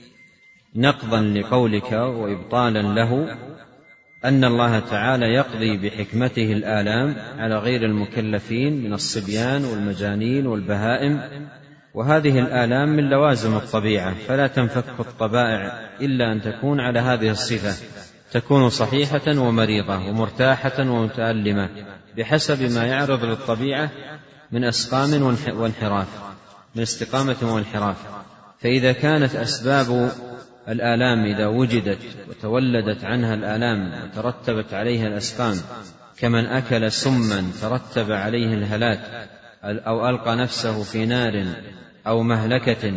نقضا لقولك وإبطالا له أن الله تعالى يقضي بحكمته الآلام على غير المكلفين من الصبيان والمجانين والبهائم، وهذه الآلام من لوازم الطبيعة، فلا تنفك الطبائع إلا أن تكون على هذه الصفة، تكون صحيحة ومريضة ومرتاحة ومتألمة بحسب ما يعرض للطبيعة من أسقام وانحراف، من استقامة وانحراف. فإذا كانت أسباب الآلام إذا وجدت وتولدت عنها الآلام وترتبت عليها الأسقام، كمن أكل سما ترتب عليه الهلاك أو ألقى نفسه في نار أو مهلكة،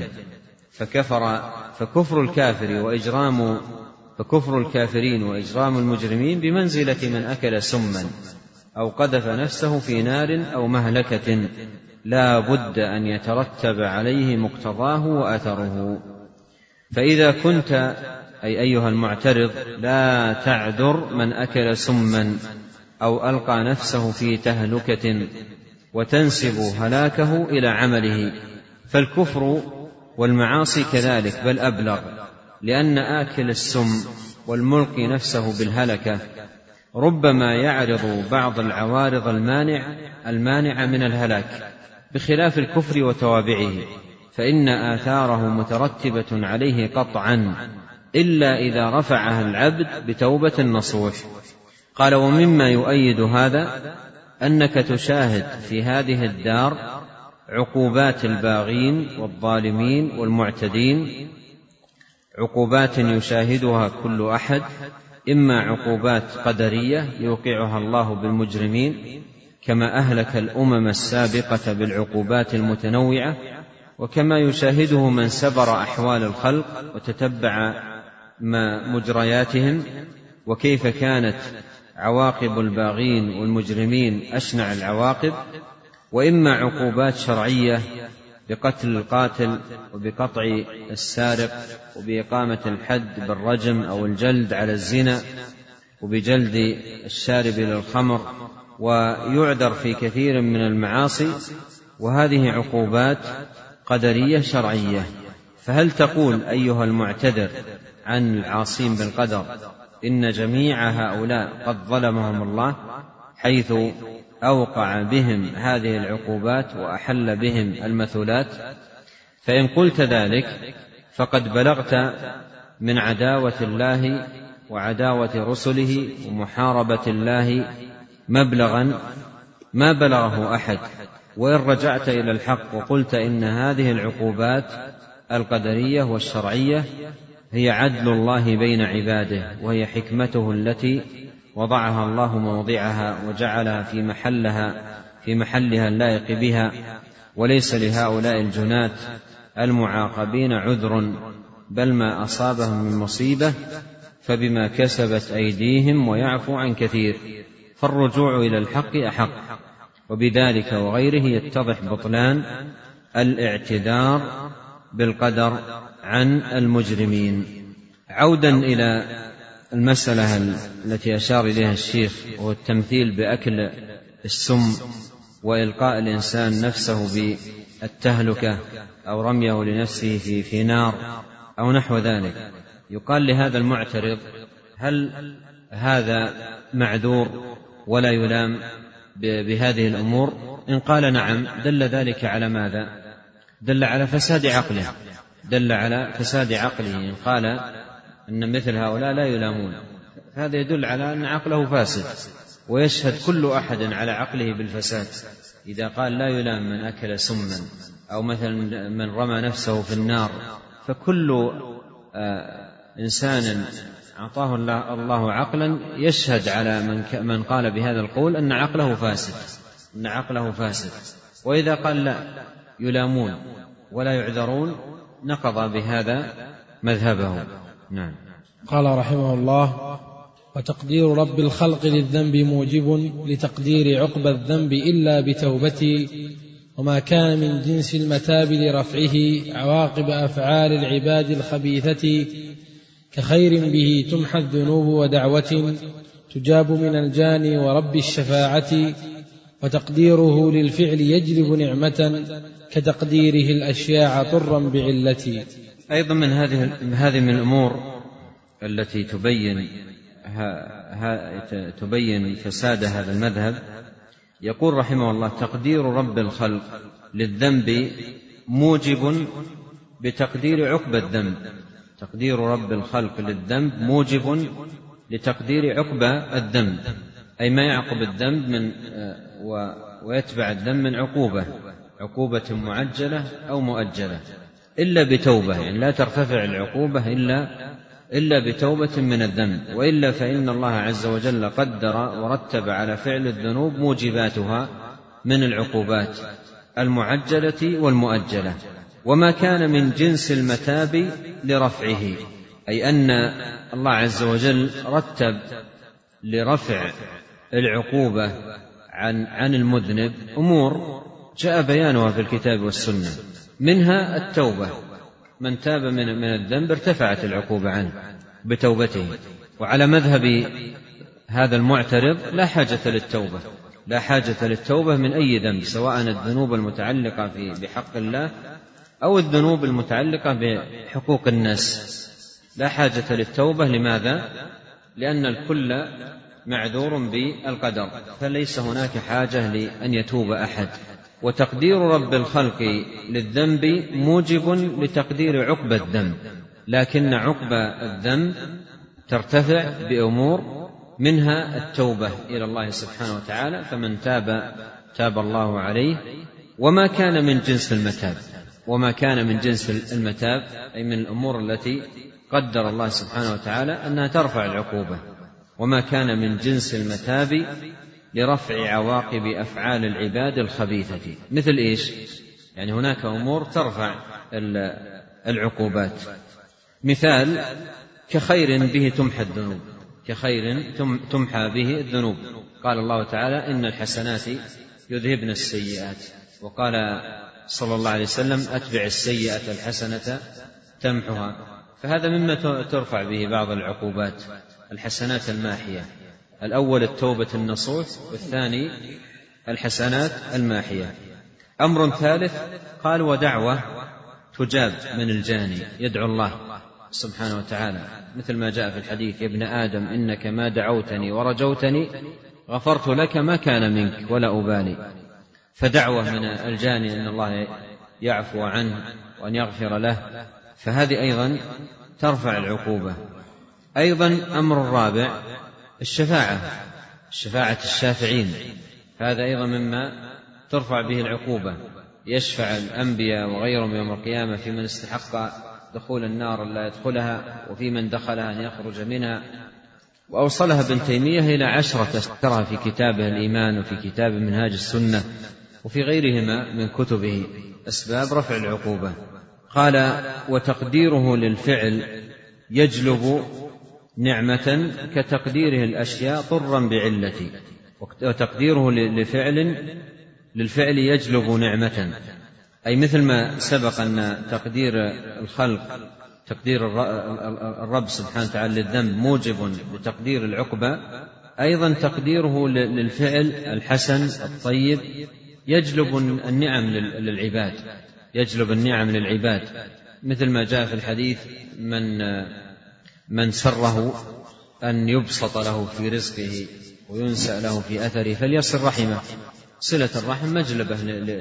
فكفر فكفر الكافر وإجرام فكفر الكافرين وإجرام المجرمين بمنزلة من أكل سما أو قذف نفسه في نار أو مهلكة، لا بد أن يترتب عليه مقتضاه وأثره. فإذا كنت أي أيها المعترض لا تعذر من أكل سما أو ألقى نفسه في تهلكة وتنسب هلاكه إلى عمله، فالكفر والمعاصي كذلك بل أبلغ، لأن آكل السم والملقي نفسه بالهلكة ربما يعرض بعض العوارض المانع المانعة من الهلاك، بخلاف الكفر وتوابعه، فإن آثاره مترتبة عليه قطعا إلا إذا رفعها العبد بتوبة نصوح. قال: ومما يؤيد هذا أنك تشاهد في هذه الدار عقوبات الباغين والظالمين والمعتدين، عقوبات يشاهدها كل أحد، إما عقوبات قدرية يوقعها الله بالمجرمين كما أهلك الأمم السابقة بالعقوبات المتنوعة، وكما يشاهده من سبر أحوال الخلق وتتبع ما مجرياتهم وكيف كانت عواقب الباغين والمجرمين أشنع العواقب، وإما عقوبات شرعية بقتل القاتل وبقطع السارق وبإقامة الحد بالرجم أو الجلد على الزنا وبجلد الشارب للخمر، ويعذر في كثير من المعاصي، وهذه عقوبات قدرية شرعية. فهل تقول أيها المعتذر عن العاصين بالقدر إن جميع هؤلاء قد ظلمهم الله حيث أوقع بهم هذه العقوبات وأحل بهم المثولات؟ فإن قلت ذلك فقد بلغت من عداوة الله وعداوة رسله ومحاربة الله مبلغا ما بلغه أحد. وإن رجعت إلى الحق وقلت إن هذه العقوبات القدرية والشرعية هي عدل الله بين عباده، وهي حكمته التي وضعها الله موضعها وجعلها في محلها في محلها اللائق بها، وليس لهؤلاء الجنات المعاقبين عذر، بل ما أصابهم من مصيبة فبما كسبت أيديهم ويعفو عن كثير، فالرجوع إلى الحق أحق. وبذلك وغيره يتضح بطلان الاعتذار بالقدر عن المجرمين. عودا إلى المسألة التي أشار إليها الشيخ، وهو التمثيل بأكل السم وإلقاء الإنسان نفسه بالتهلكة أو رميه لنفسه في, في نار أو نحو ذلك. يقال لهذا المعترض: هل هذا معذور ولا يلام بهذه الأمور؟ إن قال نعم، دل ذلك على ماذا؟ دل على فساد عقله، دل على فساد عقله. إن قال أن مثل هؤلاء لا يلامون، هذا يدل على أن عقله فاسد، ويشهد كل أحد على عقله بالفساد إذا قال لا يلام من أكل سما، أو مثلا من رمى نفسه في النار. فكل إنسان أعطاه الله عقلا يشهد على من قال بهذا القول أن عقله فاسد، أن عقله فاسد. وإذا قال لا يلامون ولا يعذرون نقض بهذا مذهبه. نعم. قال رحمه الله: وتقدير رب الخلق للذنب موجب لتقدير عقبى الذنب إلا بتوبتي، وما كان من جنس المتاب لرفعه عواقب أفعال العباد الخبيثة، كخير به تمحى الذنوب ودعوة تجاب من الجاني ورب الشفاعة، وتقديره للفعل يجلب نعمة كتقديره الأشياء طرا بعلتي. أيضا من هذه هذه من الأمور التي تبين تبين فساد هذا المذهب، يقول رحمه الله: تقدير رب الخلق للذنب موجب بتقدير عقبى الذنب. تقدير رب الخلق للذنب موجب لتقدير عقبى الذنب، أي ما يعقب الذنب من ويتبع الذنب من عقوبة عقوبة معجلة أو مؤجلة، إلا بتوبة، يعني لا ترتفع العقوبة إلا إلا بتوبة من الذنب، وإلا فإن الله عز وجل قدر ورتب على فعل الذنوب موجباتها من العقوبات المعجلة والمؤجلة. وما كان من جنس المتاب لرفعه، أي أن الله عز وجل رتب لرفع العقوبة عن عن المذنب أمور جاء بيانها في الكتاب والسنة، منها التوبة. من تاب من من الذنب ارتفعت العقوبة عنه بتوبته. وعلى مذهب هذا المعترض لا حاجة للتوبة، لا حاجة للتوبة من أي ذنب، سواء الذنوب المتعلقة بحق الله أو الذنوب المتعلقة بحقوق الناس، لا حاجة للتوبة. لماذا؟ لأن الكل معذور بالقدر، فليس هناك حاجة لأن يتوب أحد. وتقدير رب الخلق للذنب موجب لتقدير عقبى الذنب، لكن عقبى الذنب ترتفع بأمور منها التوبة إلى الله سبحانه وتعالى، فمن تاب تاب الله عليه. وما كان من جنس المتاب، وما كان من جنس المتاب أي من الأمور التي قدر الله سبحانه وتعالى أنها ترفع العقوبة. وما كان من جنس المتاب لرفع عواقب أفعال العباد الخبيثة، مثل إيش؟ يعني هناك أمور ترفع العقوبات. مثال: كخير به تمحى الذنوب، كخير تمحى به الذنوب. قال الله تعالى: إن الحسنات يذهبن السيئات. وقال صلى الله عليه وسلم: أتبع السيئة الحسنة تمحها. فهذا مما ترفع به بعض العقوبات، الحسنات الماحية. الأول التوبة النصوح، والثاني الحسنات الماحية. أمر ثالث قال: ودعوة تجاب من الجاني، يدعو الله سبحانه وتعالى، مثل ما جاء في الحديث: يا ابن آدم إنك ما دعوتني ورجوتني غفرت لك ما كان منك ولا أبالي. فدعوة من الجاني أن الله يعفو عنه وأن يغفر له، فهذه أيضا ترفع العقوبة. أيضا أمر الرابع الشفاعة، الشفاعة الشافعين، هذا أيضا مما ترفع به العقوبة. يشفع الأنبياء وغيرهم يوم القيامة في من استحق دخول النار لا يدخلها، وفي من دخلها أن يخرج منها. وأوصلها ابن تيمية إلى عشرة أذكرها في كتابه الإيمان، وفي كتاب منهاج السنة، وفي غيرهما من كتبه، أسباب رفع العقوبة. قال: وتقديره للفعل يجلب نعمة كتقديره الأشياء طرا بعلة. وتقديره لفعل للفعل يجلب نعمة، أي مثل ما سبق أن تقدير الخلق، تقدير الرب سبحانه وتعالى للذنب موجب لتقدير العقبة، أيضا تقديره للفعل الحسن الطيب يجلب النعم للعباد، يجلب النعم للعباد، مثل ما جاء في الحديث: من من سره أن يبسط له في رزقه وينسأ له في أثره فليصل رحمه. صلة الرحم مجلبة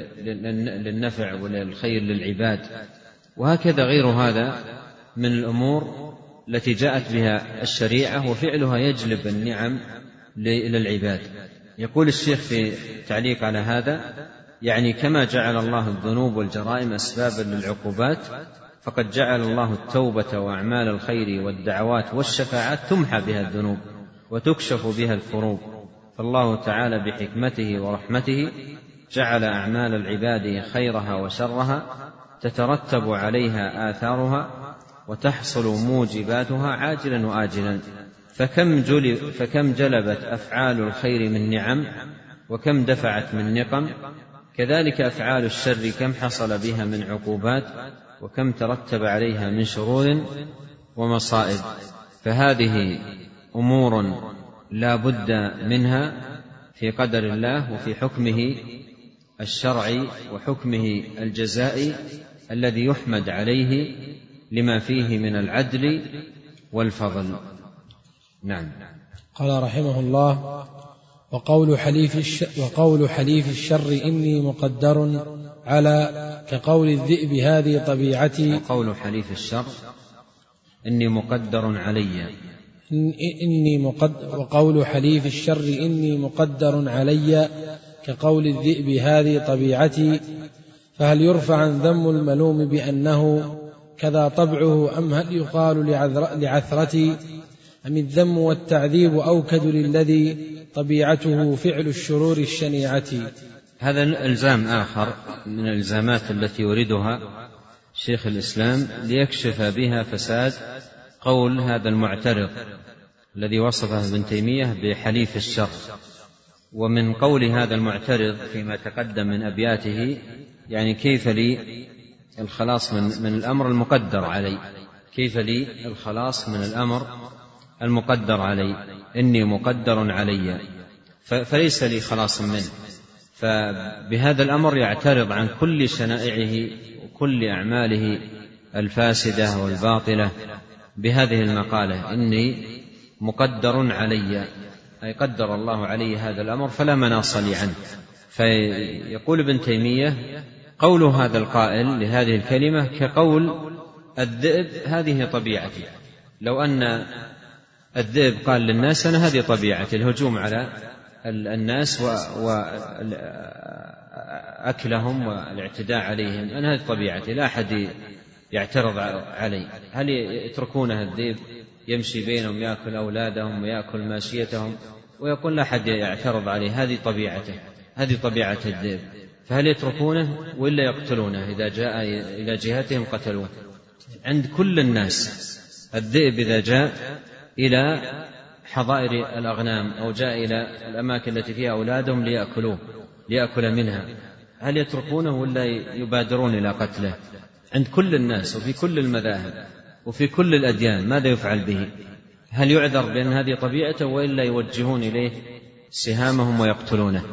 للنفع وللخير للعباد. وهكذا غير هذا من الأمور التي جاءت بها الشريعة، وفعلها يجلب النعم للعباد. يقول الشيخ في تعليق على هذا: يعني كما جعل الله الذنوب والجرائم أسبابا للعقوبات، فقد جعل الله التوبة وأعمال الخير والدعوات والشفاعات تمحى بها الذنوب وتكشف بها الكروب. فالله تعالى بحكمته ورحمته جعل أعمال العباد خيرها وشرها تترتب عليها آثارها وتحصل موجباتها عاجلا وآجلا. فكم, جلب فكم جلبت أفعال الخير من نعم، وكم دفعت من نقم. كذلك أفعال الشر كم حصل بها من عقوبات، وكم ترتب عليها من شرور ومصائب. فهذه أمور لا بد منها في قدر الله وفي حكمه الشرعي وحكمه الجزائي الذي يحمد عليه لما فيه من العدل والفضل. نعم. قال رحمه الله: وقول حليف الشر, وقول حليف الشر إني مقدر على كقول الذئب هذه طبيعتي. وقول حليف الشر إني مقدر علي إني مقدر وقول حليف الشر إني مقدر علي كقول الذئب هذه طبيعتي. فهل يرفع عن ذم الملوم بأنه كذا طبعه، أم هل يقال لعثرتي؟ أم الذم والتعذيب أوكد للذي طبيعته فعل الشرور الشنيعة؟ هذا الإلزام آخر من الإلزامات التي يريدها شيخ الإسلام ليكشف بها فساد قول هذا المعترض الذي وصفه ابن تيمية بحليف الشر. ومن قول هذا المعترض فيما تقدم من أبياته: يعني كيف لي الخلاص من, من الأمر المقدر علي، كيف لي الخلاص من الأمر المقدر علي، إني مقدر علي فليس لي خلاص منه. فبهذا الأمر يعترض عن كل شنائعه وكل أعماله الفاسدة والباطلة بهذه المقالة: إني مقدر علي، أي قدر الله علي هذا الأمر فلا مناص لي عنه. فيقول ابن تيمية: قول هذا القائل لهذه الكلمة كقول الذئب هذه طبيعتي. لو أن الذئب قال للناس: أنا هذه طبيعتي، الهجوم على الناس وأكلهم والاعتداء عليهم، أنا هذه طبيعتي، لا أحد يعترض علي. هل يتركونه الذئب يمشي بينهم يأكل أولادهم ويأكل ماشيتهم ويقول لا أحد يعترض عليه؟ هذه طبيعته، هذه طبيعة الذئب. فهل يتركونه وإلا يقتلونه؟ إذا جاء إلى جهتهم قتلوه. عند كل الناس الذئب إذا جاء إلى حظائر الأغنام أو جاء إلى الأماكن التي فيها أولادهم ليأكلوه، ليأكل منها، هل يتركونه ولا يبادرون إلى قتله؟ عند كل الناس وفي كل المذاهب وفي كل الأديان ماذا يفعل به؟ هل يعذر بأن هذه طبيعته وإلا يوجهون إليه سهامهم ويقتلونه؟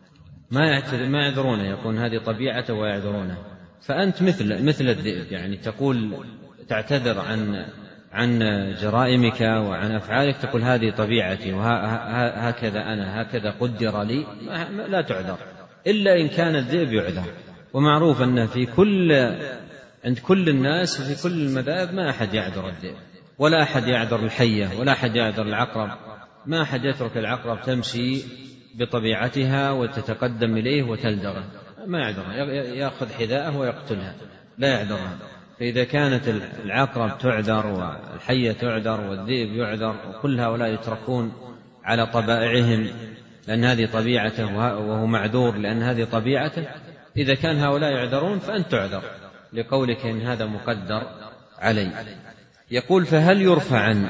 ما ما يعذرونه، يقول هذه طبيعته ويعذرونه. فأنت مثل مثل الذئب، يعني تقول تعتذر عن عن جرائمك وعن أفعالك، تقول هذه طبيعتي وهكذا أنا هكذا قدر لي، لا تعذر إلا إن كان الذئب يعذر. ومعروف أن في كل عند كل الناس وفي كل المذاهب ما أحد يعذر الذئب، ولا أحد يعذر الحية، ولا أحد يعذر العقرب. ما أحد يترك العقرب تمشي بطبيعتها وتتقدم إليه وتلدغه، ما يعذرها، يأخذ حذاءه ويقتلها، لا يعذرها. فإذا كانت العقرب تعذر والحية تعذر والذئب يعذر، وكل هؤلاء يتركون على طبائعهم لأن هذه طبيعته وهو معذور لأن هذه طبيعته، إذا كان هؤلاء يعذرون فأنت تعذر لقولك إن هذا مقدر علي. يقول فهل يرفع عن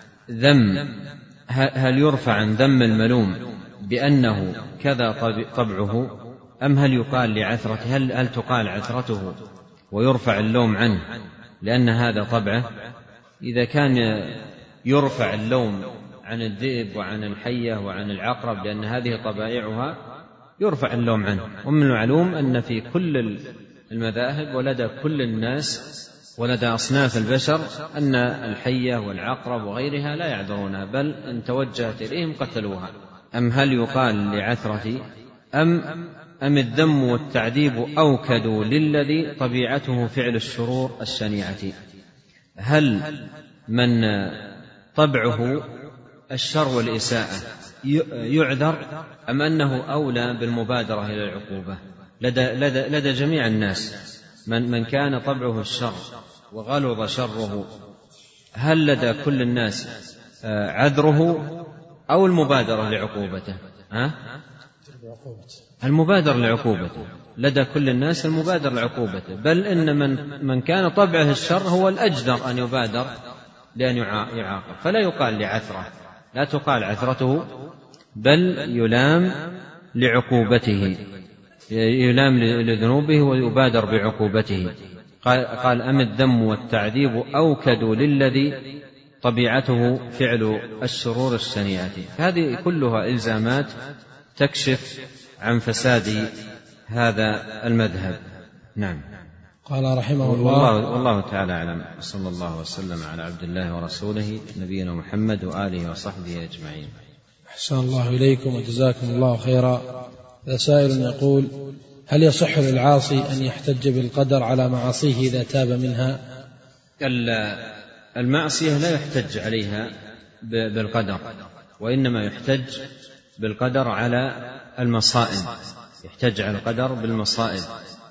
ذم هل يرفع عن ذم الملوم بأنه كذا طبعه، أم هل يقال لعثرته هل, هل تقال عثرته ويرفع اللوم عنه لأن هذا طبعه؟ إذا كان يرفع اللوم عن الذئب وعن الحية وعن العقرب لأن هذه طبائعها يرفع اللوم عنه. ومن المعلوم أن في كل المذاهب ولدى كل الناس ولدى أصناف البشر أن الحية والعقرب وغيرها لا يعذرونها، بل إن توجهت إليهم قتلوها. أم هل يقال لعثرتي أم أم الذم والتعذيب أوكدوا للذي طبيعته فعل الشرور الشنيعة؟ هل من طبعه الشر والإساءة يعذر أم أنه أولى بالمبادرة إلى العقوبة؟ لدى, لدى, لدى جميع الناس من, من كان طبعه الشر وغلظ شره، هل لدى كل الناس عذره أو المبادرة لعقوبته؟ ها؟ المبادرة لعقوبته، لدى كل الناس المبادرة لعقوبته، بل إن من, من كان طبعه الشر هو الأجدر أن يبادر لأن يعاقب. فلا يقال لعثرة، لا تقال عثرته، بل يلام لعقوبته، يلام لذنوبه ويبادر بعقوبته. قال, قال أم الذم والتعذيب أوكدوا للذي طبيعته فعل الشرور الشنيعة. هذه كلها إلزامات تكشف عن فساد هذا المذهب. نعم. قال رحمه الله والله, والله تعالى أعلم، صلى الله وسلم على عبد الله ورسوله نبينا محمد وآله وصحبه أجمعين. أحسن الله إليكم وجزاكم الله خيرا. سائل يقول: هل يصح للعاصي أن يحتج بالقدر على معاصيه إذا تاب منها؟ المعصية لا يحتج عليها بالقدر، وإنما يحتج بالقدر على المصائب، يحتج على القدر بالمصائب.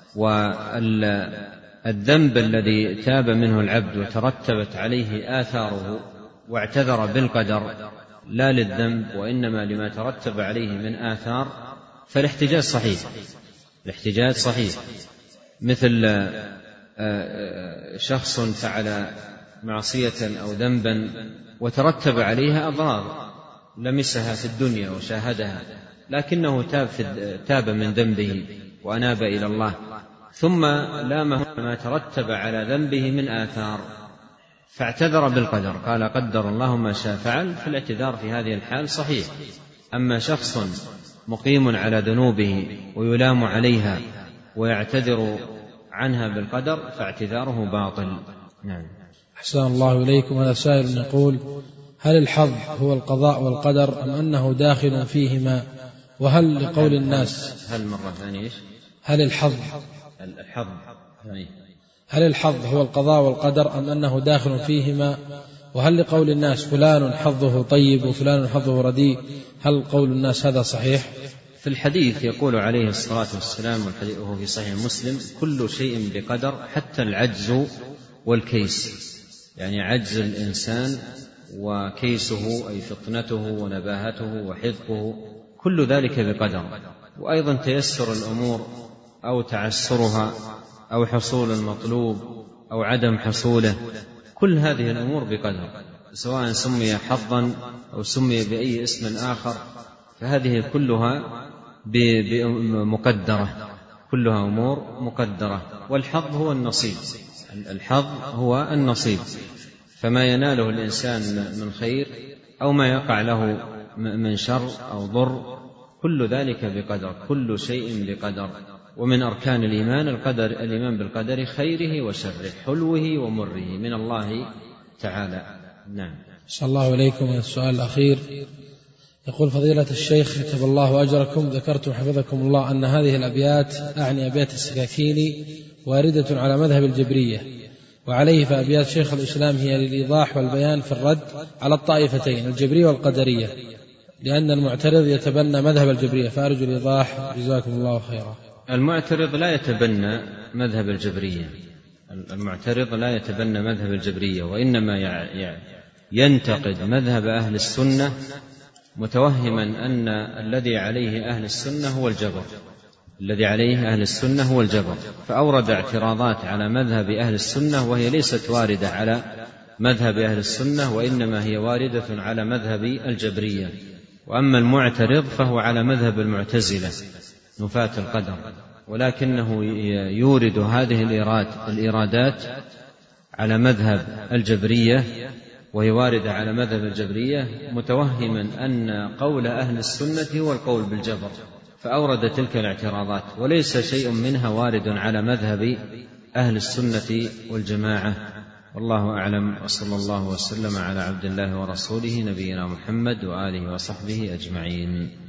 والذنب الذي تاب منه العبد وترتبت عليه آثاره واعتذر بالقدر لا للذنب وإنما لما ترتب عليه من آثار، فالاحتجاج صحيح، الاحتجاج صحيح. مثل شخص فعل معصية أو ذنبا وترتب عليها أضرار لمسها في الدنيا وشاهدها، لكنه تاب, تاب من ذنبه وأناب إلى الله، ثم لامه ما ترتب على ذنبه من آثار فاعتذر بالقدر، قال قدر الله ما شاء فعل، فالاعتذار في هذه الحال صحيح. أما شخص مقيم على ذنوبه ويلام عليها ويعتذر عنها بالقدر فاعتذاره باطل. نعم. أحسن الله إليكم. هذا سائل يقول: هل الحظ هو القضاء والقدر أم أنه داخل فيهما؟ وهل لقول الناس هل مرة ثانية هل الحظ الحظ هل الحظ هو القضاء والقدر أم أنه داخل فيهما؟ وهل لقول الناس فلان حظه طيب وفلان حظه رديء، هل قول الناس هذا صحيح؟ في الحديث يقول عليه الصلاة والسلام، وهو في صحيح مسلم: كل شيء بقدر حتى العجز والكيس، يعني عجز الإنسان وكيسه أي فطنته ونباهته وحذقه، كل ذلك بقدر. وأيضا تيسر الأمور أو تعسرها أو حصول المطلوب أو عدم حصوله، كل هذه الأمور بقدر، سواء سمي حظا أو سمي بأي اسم آخر، فهذه كلها مقدرة، كلها أمور مقدرة. والحظ هو النصيب، الحظ هو النصيب، فما يناله الإنسان من خير أو ما يقع له من شر أو ضر كل ذلك بقدر، كل شيء بقدر. ومن أركان الإيمان القدر، الإيمان بالقدر خيره وشره، حلوه ومره من الله تعالى. نعم. صلى الله عليكم. السؤال الأخير يقول: فضيلة الشيخ كتب الله أجركم، ذكرتم حفظكم الله أن هذه الأبيات، أعني أبيات السكاكيني، واردة على مذهب الجبرية، وعليه فأبيات شيخ الإسلام هي للإيضاح والبيان في الرد على الطائفتين الجبرية والقدرية، لأن المعترض يتبنى مذهب الجبرية، فأرجو الإيضاح جزاكم الله خيرا. المعترض لا يتبنى مذهب الجبرية، المعترض لا يتبنى مذهب الجبرية، وإنما ينتقد مذهب أهل السنة متوهما أن الذي عليه أهل السنة هو الجبر، الذي عليه أهل السنة هو الجبر، فأورد اعتراضات على مذهب أهل السنة وهي ليست واردة على مذهب أهل السنة، وإنما هي واردة على مذهب الجبرية. وأما المعترض فهو على مذهب المعتزلة نفاة القدر، ولكنه يورد هذه الإرادات على مذهب الجبرية، وهي واردة على مذهب الجبرية، متوهما أن قول أهل السنة هو القول بالجبر، فأورد تلك الاعتراضات، وليس شيء منها وارد على مذهب أهل السنة والجماعة. والله أعلم، وصلى الله وسلم على عبد الله ورسوله نبينا محمد وآله وصحبه أجمعين.